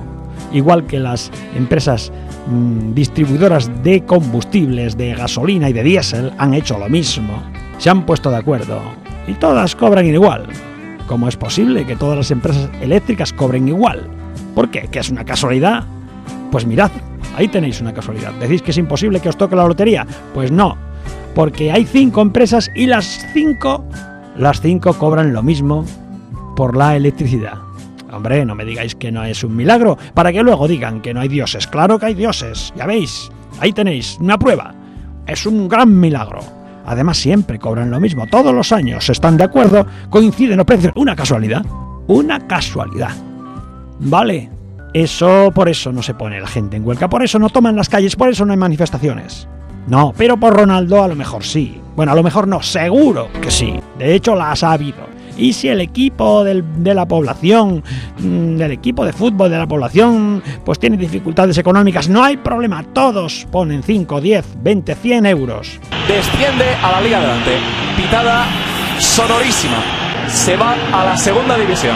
igual que las empresas mmm, distribuidoras de combustibles, de gasolina y de diésel, han hecho lo mismo. Se han puesto de acuerdo y todas cobran igual. ¿Cómo es posible que todas las empresas eléctricas cobren igual? ¿Por qué? ¿Que es una casualidad? Pues mirad, ahí tenéis una casualidad. ¿Decís que es imposible que os toque la lotería? Pues no, porque hay cinco empresas y las cinco, las cinco cobran lo mismo por la electricidad. Hombre, no me digáis que no es un milagro, para que luego digan que no hay dioses. Claro que hay dioses, ya veis, ahí tenéis una prueba. Es un gran milagro. Además siempre cobran lo mismo, todos los años están de acuerdo, coinciden los precios. Una casualidad, una casualidad. Vale, eso por eso no se pone la gente en huelga, por eso no toman las calles, por eso no hay manifestaciones. No, pero por Ronaldo a lo mejor sí. Bueno, a lo mejor no, seguro que sí. De hecho las ha habido. Y si el equipo del, de la población, del equipo de fútbol de la población, pues tiene dificultades económicas, no hay problema, todos ponen cinco, diez, veinte, cien euros. Desciende a la Liga Adelante, pitada sonorísima, se va a la segunda división,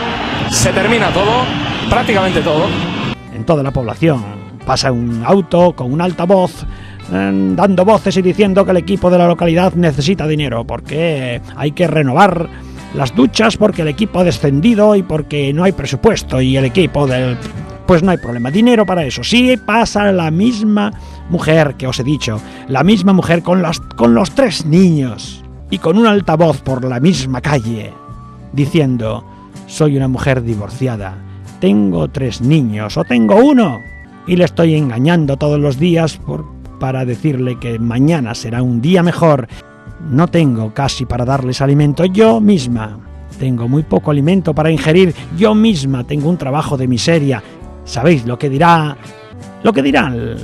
se termina todo, prácticamente todo. En toda la población pasa un auto con un altavoz eh, dando voces y diciendo que el equipo de la localidad necesita dinero porque hay que renovar las duchas, porque el equipo ha descendido y porque no hay presupuesto y el equipo del... Pues no hay problema, dinero para eso. Sí pasa la misma mujer que os he dicho, la misma mujer con, las, con los tres niños y con un altavoz por la misma calle diciendo: soy una mujer divorciada, tengo tres niños o tengo uno y le estoy engañando todos los días por, para decirle que mañana será un día mejor. No tengo casi para darles alimento yo misma. Tengo muy poco alimento para ingerir yo misma. Tengo un trabajo de miseria. ¿Sabéis lo que dirá? Lo que dirán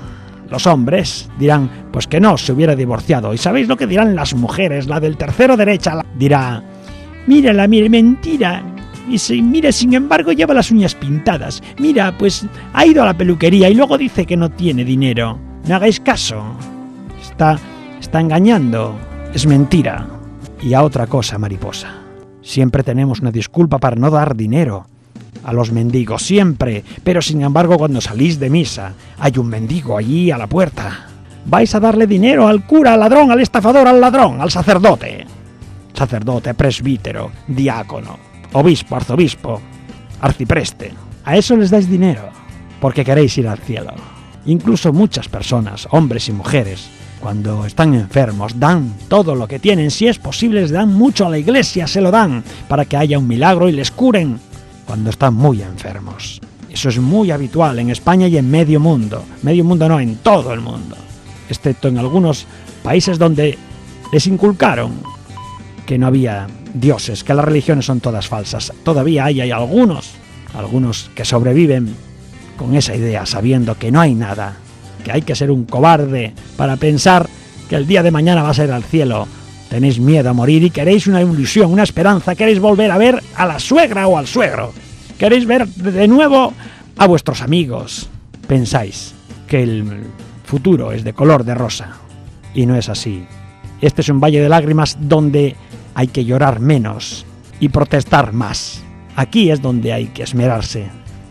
los hombres. Dirán, pues que no se hubiera divorciado. ¿Y sabéis lo que dirán las mujeres? La del tercero derecha la... dirá, mírala, mire, mentira. Y si, mire, sin embargo, lleva las uñas pintadas. Mira, pues ha ido a la peluquería y luego dice que no tiene dinero. No hagáis caso. Está, está engañando. Es mentira. Y a otra cosa, mariposa. Siempre tenemos una disculpa para no dar dinero a los mendigos, siempre. Pero sin embargo, cuando salís de misa, hay un mendigo allí a la puerta. Vais a darle dinero al cura, al ladrón, al estafador, al ladrón, al sacerdote. Sacerdote, presbítero, diácono, obispo, arzobispo, arcipreste. A eso les dais dinero, porque queréis ir al cielo. Incluso muchas personas, hombres y mujeres, cuando están enfermos, dan todo lo que tienen. Si es posible, les dan mucho a la iglesia, se lo dan, para que haya un milagro y les curen cuando están muy enfermos. Eso es muy habitual en España y en medio mundo. Medio mundo no, en todo el mundo. Excepto en algunos países donde les inculcaron que no había dioses, que las religiones son todas falsas. Todavía hay, hay algunos, algunos que sobreviven con esa idea, sabiendo que no hay nada, que hay que ser un cobarde para pensar que el día de mañana vas a ir al cielo. Tenéis miedo a morir y queréis una ilusión, una esperanza, queréis volver a ver a la suegra o al suegro, queréis ver de nuevo a vuestros amigos. Pensáis que el futuro es de color de rosa y no es así. Este es un valle de lágrimas donde hay que llorar menos y protestar más. Aquí es donde hay que esmerarse,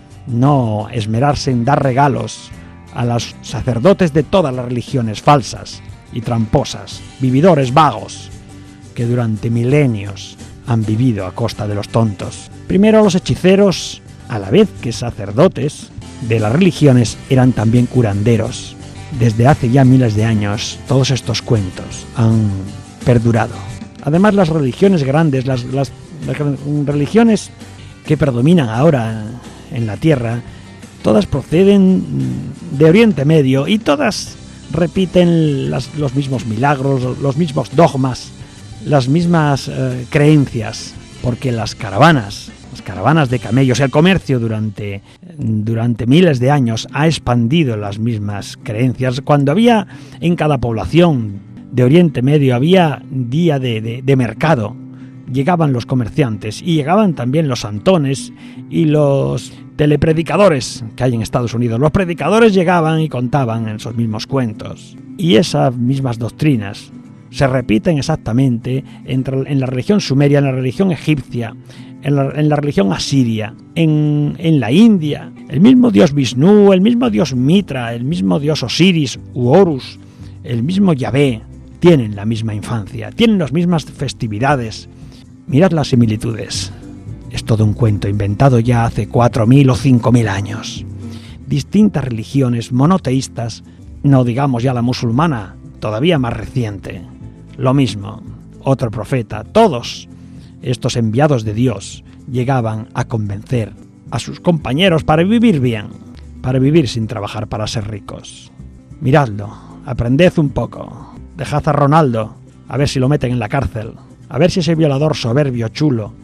no esmerarse en dar regalos a los sacerdotes de todas las religiones falsas y tramposas, vividores vagos, que durante milenios han vivido a costa de los tontos. Primero los hechiceros, a la vez que sacerdotes de las religiones, eran también curanderos. Desde hace ya miles de años, todos estos cuentos han perdurado. Además, las religiones grandes, las, las, las religiones que predominan ahora en la Tierra, todas proceden de Oriente Medio y todas repiten las, los mismos milagros, los mismos dogmas, las mismas eh, creencias, porque las caravanas, las caravanas de camellos, el comercio durante, durante miles de años ha expandido las mismas creencias. Cuando había en cada población de Oriente Medio, había día de, de, de mercado, llegaban los comerciantes y llegaban también los santones y los telepredicadores que hay en Estados Unidos. Los predicadores llegaban y contaban esos mismos cuentos. Y esas mismas doctrinas se repiten exactamente entre, en la religión sumeria, en la religión egipcia, en la, en la religión asiria, en, en la India, el mismo dios Vishnu, el mismo dios Mitra, el mismo dios Osiris u Horus, el mismo Yahvé, tienen la misma infancia, tienen las mismas festividades. Mirad las similitudes. Es todo un cuento inventado ya hace cuatro mil o cinco mil años. Distintas religiones monoteístas, no digamos ya la musulmana, todavía más reciente. Lo mismo, otro profeta, todos estos enviados de Dios llegaban a convencer a sus compañeros para vivir bien, para vivir sin trabajar para ser ricos. Miradlo, aprended un poco. Dejad a Ronaldo, a ver si lo meten en la cárcel, a ver si ese violador soberbio chulo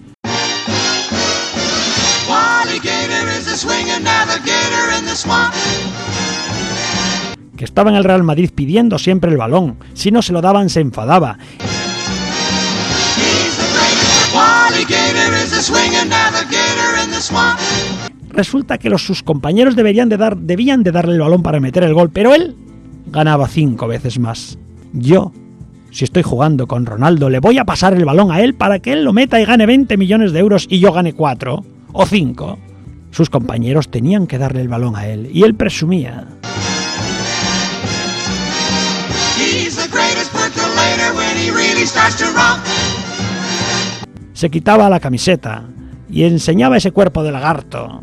que estaba en el Real Madrid pidiendo siempre el balón, si no se lo daban se enfadaba. Resulta que los, sus compañeros deberían de dar, debían de darle el balón para meter el gol, pero él ganaba cinco veces más. Yo, si estoy jugando con Ronaldo, le voy a pasar el balón a él para que él lo meta y gane veinte millones de euros y yo gane cuatro o cinco. Sus compañeros tenían que darle el balón a él y él presumía. Se quitaba la camiseta y enseñaba ese cuerpo de lagarto.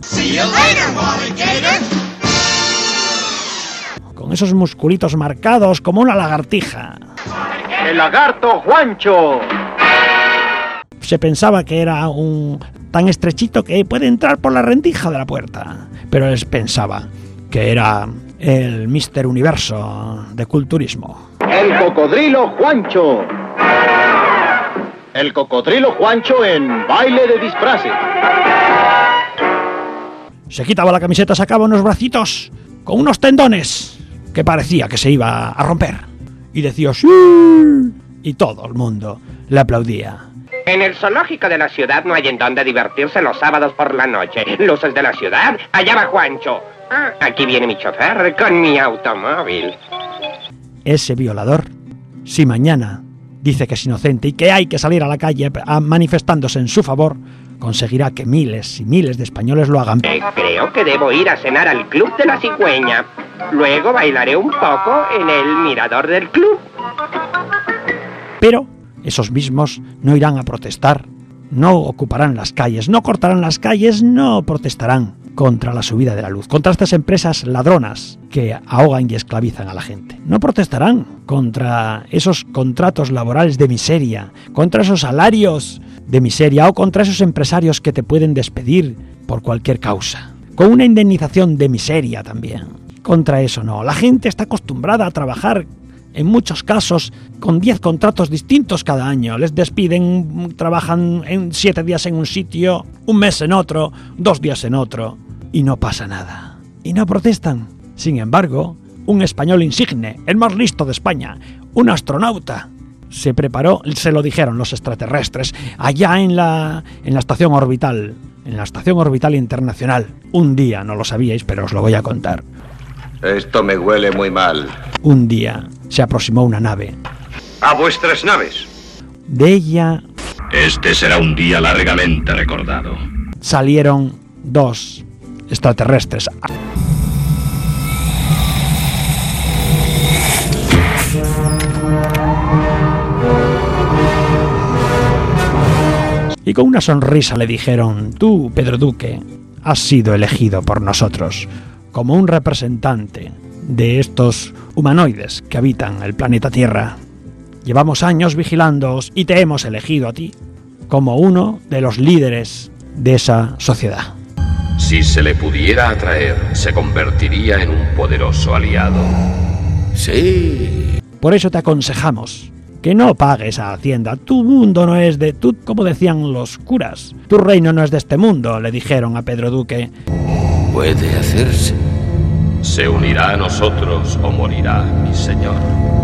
Con esos musculitos marcados como una lagartija. ¡El lagarto Juancho! Se pensaba que era un tan estrechito que puede entrar por la rendija de la puerta. Pero él pensaba que era el míster Universo de culturismo. ¡El cocodrilo Juancho! El cocodrilo Juancho en baile de disfraces. Se quitaba la camiseta, sacaba unos bracitos con unos tendones que parecía que se iba a romper. Y decía ¡sí! Y todo el mundo le aplaudía. En el zoológico de la ciudad no hay en dónde divertirse los sábados por la noche. Luces de la ciudad, allá va Juancho. Ah, aquí viene mi chofer con mi automóvil. Ese violador, si mañana dice que es inocente y que hay que salir a la calle a manifestándose en su favor, conseguirá que miles y miles de españoles lo hagan. Eh, creo que debo ir a cenar al Club de la Cigüeña. Luego bailaré un poco en el mirador del club. Pero esos mismos no irán a protestar, no ocuparán las calles, no cortarán las calles, no protestarán contra la subida de la luz, contra estas empresas ladronas que ahogan y esclavizan a la gente. No protestarán contra esos contratos laborales de miseria, contra esos salarios de miseria o contra esos empresarios que te pueden despedir por cualquier causa, con una indemnización de miseria también. Contra eso no. La gente está acostumbrada a trabajar en muchos casos con diez contratos distintos cada año. Les despiden, trabajan en siete días en un sitio, un mes en otro, dos días en otro, y no pasa nada. Y no protestan. Sin embargo, un español insigne, el más listo de España, un astronauta, se preparó, se lo dijeron los extraterrestres, allá en la, en la estación orbital, en la estación orbital internacional. Un día, no lo sabíais, pero os lo voy a contar. Esto me huele muy mal. Un día se aproximó una nave. ¡A vuestras naves! De ella... Este será un día largamente recordado. Salieron dos extraterrestres. Y con una sonrisa le dijeron: tú, Pedro Duque, has sido elegido por nosotros como un representante de estos humanoides que habitan el planeta Tierra. Llevamos años vigilándoos y te hemos elegido a ti como uno de los líderes de esa sociedad. Si se le pudiera atraer, se convertiría en un poderoso aliado. Sí. Por eso te aconsejamos que no pagues a Hacienda. Tu mundo no es de... Tú, como decían los curas, tu reino no es de este mundo, le dijeron a Pedro Duque. Puede hacerse. Se unirá a nosotros o morirá, mi señor.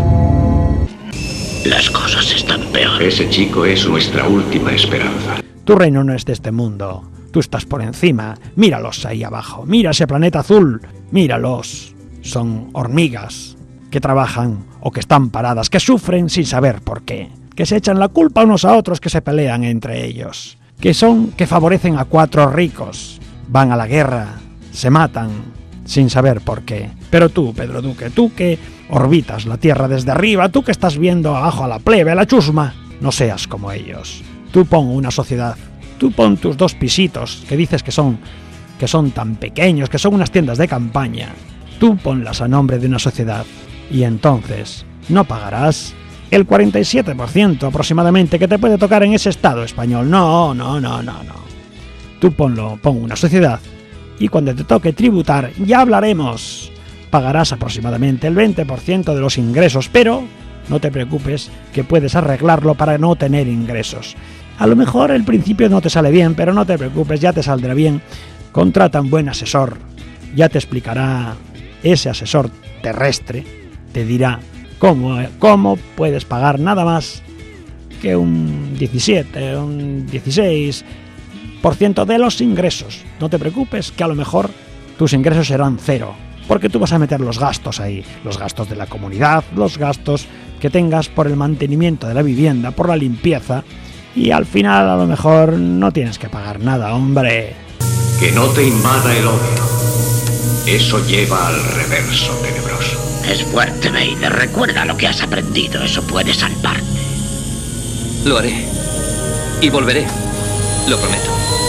Las cosas están peor. Ese chico es nuestra última esperanza. Tu reino no es de este mundo. Tú estás por encima. Míralos ahí abajo. Mira ese planeta azul. Míralos. Son hormigas que trabajan o que están paradas, que sufren sin saber por qué, que se echan la culpa unos a otros, que se pelean entre ellos. que son, que favorecen a cuatro ricos. Van a la guerra, se matan, sin saber por qué. Pero tú, Pedro Duque, tú que orbitas la tierra desde arriba, tú que estás viendo abajo a la plebe, a la chusma, no seas como ellos. Tú pon una sociedad, tú pon tus dos pisitos, que dices que son, que son tan pequeños, que son unas tiendas de campaña. Tú ponlas a nombre de una sociedad, y entonces no pagarás el cuarenta y siete por ciento aproximadamente que te puede tocar en ese Estado español. No, no, no, no, no. Tú ponlo, pon una sociedad, y cuando te toque tributar, ya hablaremos. Pagarás aproximadamente el veinte por ciento de los ingresos, pero no te preocupes que puedes arreglarlo para no tener ingresos. A lo mejor el principio no te sale bien, pero no te preocupes, ya te saldrá bien. Contrata un buen asesor, ya te explicará ese asesor terrestre, te dirá cómo, cómo puedes pagar nada más que un diecisiete, un dieciséis por ciento de los ingresos. No te preocupes que a lo mejor tus ingresos serán cero, porque tú vas a meter los gastos ahí, los gastos de la comunidad, los gastos que tengas por el mantenimiento de la vivienda, por la limpieza, y al final a lo mejor no tienes que pagar nada, hombre. Que no te invada el odio. Eso lleva al reverso tenebroso. Es fuerte, Vader. Recuerda lo que has aprendido. Eso puede salvarte. Lo haré. Y volveré. Lo prometo.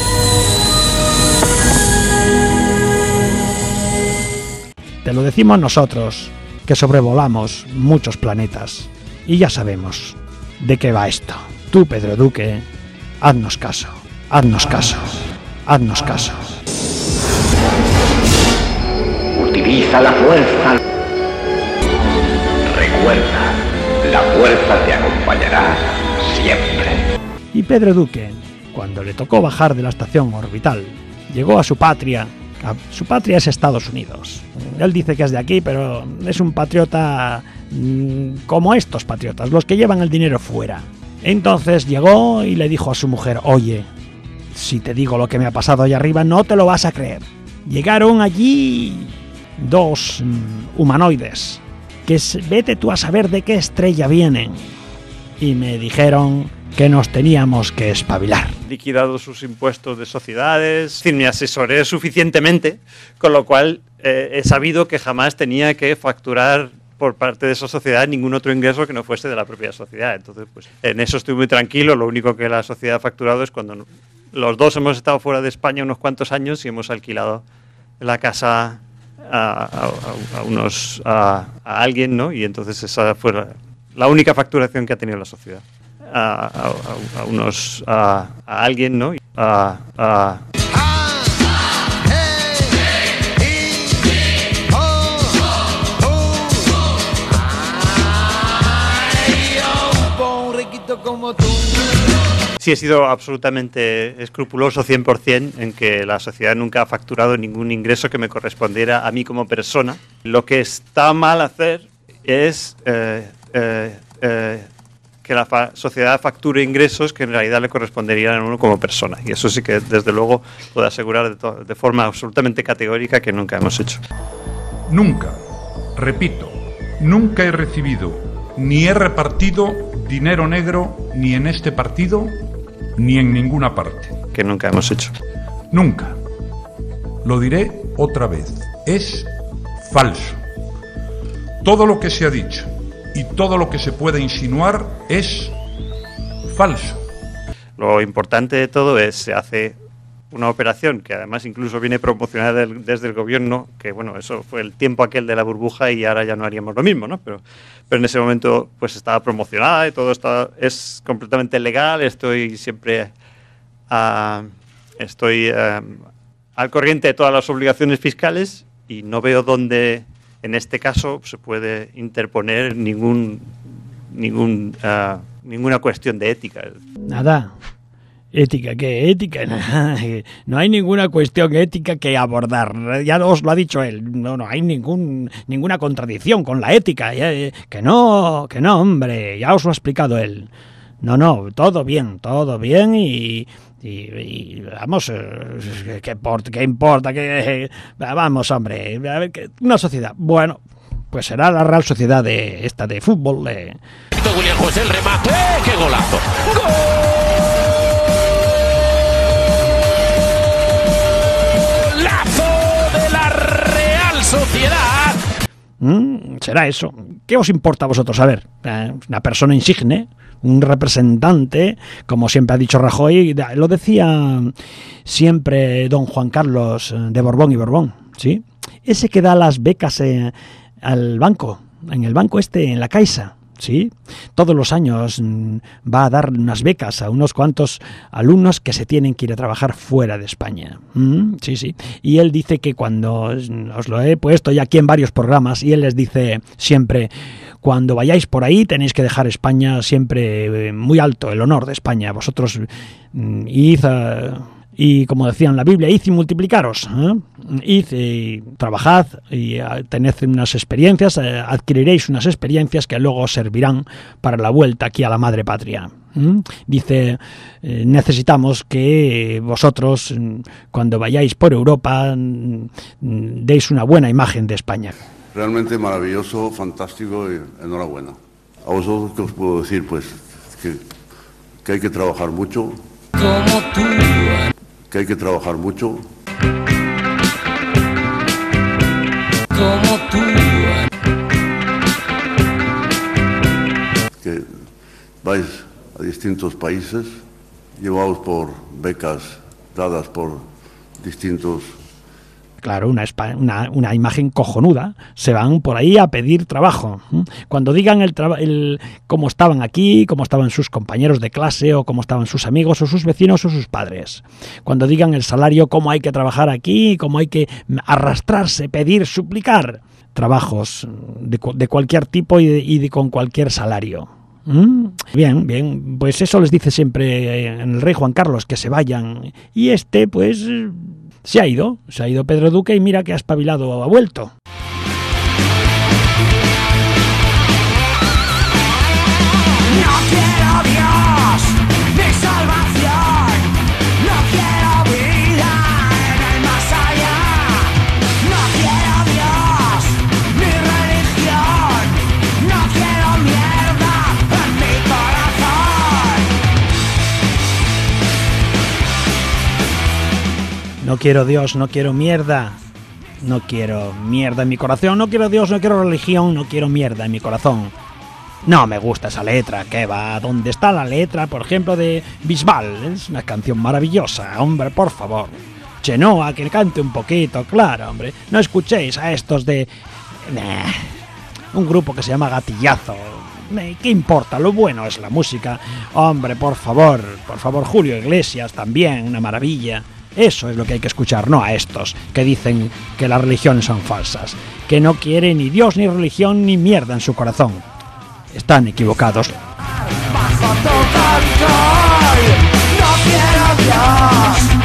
Te lo decimos nosotros, que sobrevolamos muchos planetas. Y ya sabemos de qué va esto. Tú, Pedro Duque, haznos caso. Haznos caso. Haznos caso. Utiliza la fuerza. Recuerda, la fuerza te acompañará siempre. Y Pedro Duque, cuando le tocó bajar de la estación orbital, llegó a su patria. A su patria es Estados Unidos. Él dice que es de aquí, pero es un patriota mmm, como estos patriotas, los que llevan el dinero fuera. Entonces llegó y le dijo a su mujer: oye, si te digo lo que me ha pasado allá arriba, no te lo vas a creer. Llegaron allí dos mmm, humanoides, que vete tú a saber de qué estrella vienen. Y me dijeron que nos teníamos que espabilar. Liquidado sus impuestos de sociedades, es decir, me asesoré suficientemente, con lo cual eh, he sabido que jamás tenía que facturar por parte de esa sociedad ningún otro ingreso que no fuese de la propia sociedad. Entonces, pues en eso estoy muy tranquilo. Lo único que la sociedad ha facturado es cuando los dos hemos estado fuera de España unos cuantos años y hemos alquilado la casa a, a, a unos a, a alguien, ¿no? Y entonces esa fue la, la única facturación que ha tenido la sociedad. A, a, a unos a, a alguien, ¿no? A, a Sí, he sido absolutamente escrupuloso cien por ciento en que la sociedad nunca ha facturado ningún ingreso que me correspondiera a mí como persona. Lo que está mal hacer es eh, eh, eh, que la fa- sociedad facture ingresos que en realidad le corresponderían a uno como persona. Y eso sí que, desde luego, puedo asegurar de, to- de forma absolutamente categórica que nunca hemos hecho. Nunca, repito, nunca he recibido ni he repartido dinero negro ni en este partido ni en ninguna parte. Que nunca hemos hecho. Nunca. Lo diré otra vez. Es falso. Todo lo que se ha dicho y todo lo que se pueda insinuar es falso. Lo importante de todo es, se hace una operación que además incluso viene promocionada del, desde el gobierno, que bueno, eso fue el tiempo aquel de la burbuja y ahora ya no haríamos lo mismo, ¿no? Pero, pero en ese momento pues estaba promocionada y todo está, es completamente legal. Estoy siempre uh, estoy uh, al corriente de todas las obligaciones fiscales y no veo dónde en este caso se puede interponer ningún ningún uh, ninguna cuestión de ética. Nada. ¿Ética qué? Ética. No hay ninguna cuestión ética que abordar. Ya os lo ha dicho él. No, no hay ningún ninguna contradicción con la ética. Que no, que no, hombre. Ya os lo ha explicado él. No, no, todo bien, todo bien y... Y, y vamos, ¿qué, qué importa? ¿Qué importa? ¿Qué, vamos, hombre, a ver, ¿qué, una sociedad? Bueno, pues será la Real Sociedad de esta de fútbol. De... William José, el remate, ¡qué golazo! ¡Gol! ¿Mm? Será eso. ¿Qué os importa a vosotros? A ver, eh, una persona insigne, un representante, como siempre ha dicho Rajoy, lo decía siempre don Juan Carlos de Borbón y Borbón, ¿sí? Ese que da las becas eh, al banco, en el banco este, en la Caixa, ¿sí? Todos los años mm, va a dar unas becas a unos cuantos alumnos que se tienen que ir a trabajar fuera de España. ¿Mm? Sí, sí. Y él dice que cuando, os lo he puesto ya aquí en varios programas, y él les dice siempre, cuando vayáis por ahí tenéis que dejar España siempre eh, muy alto, el honor de España. Vosotros mm, id a... Y como decía en la Biblia, id y multiplicaros, ¿eh? Id y trabajad y tened unas experiencias, eh, adquiriréis unas experiencias que luego os servirán para la vuelta aquí a la madre patria. ¿Mm? Dice, eh, necesitamos que vosotros, cuando vayáis por Europa, deis una buena imagen de España. Realmente maravilloso, fantástico y enhorabuena. A vosotros, ¿qué os puedo decir? Pues que, que hay que trabajar mucho. Como tú. Que hay que trabajar mucho. Como tú. Que vais a distintos países, llevados por becas dadas por distintos. Claro, una, una, una imagen cojonuda. Se van por ahí a pedir trabajo. Cuando digan el, el cómo estaban aquí, cómo estaban sus compañeros de clase, o cómo estaban sus amigos, o sus vecinos, o sus padres. Cuando digan el salario, cómo hay que trabajar aquí, cómo hay que arrastrarse, pedir, suplicar. Trabajos de, de cualquier tipo y, de, y de, con cualquier salario. ¿Mm? Bien, bien. Pues eso les dice siempre en el rey Juan Carlos, que se vayan. Y este, pues... Se ha ido, se ha ido Pedro Duque y mira que ha espabilado, ha vuelto. No quiero Dios, ni salvación, no quiero vida en el más allá. No quiero Dios, ni religión, no quiero mierda en mi corazón. No quiero Dios, no quiero mierda. No quiero mierda en mi corazón. No quiero Dios, no quiero religión, no quiero mierda en mi corazón. No me gusta esa letra, ¿qué va? ¿Dónde está la letra, por ejemplo, de Bisbal? Es una canción maravillosa, hombre, por favor. Chenoa, que cante un poquito, claro, hombre. No escuchéis a estos de... Nah, un grupo que se llama Gatillazo. ¿Qué importa? Lo bueno es la música. Hombre, por favor, por favor, Julio Iglesias también, una maravilla. Eso es lo que hay que escuchar, no a estos que dicen que las religiones son falsas, que no quieren ni Dios, ni religión, ni mierda en su corazón. Están equivocados. Bajo tu control, no quiero Dios.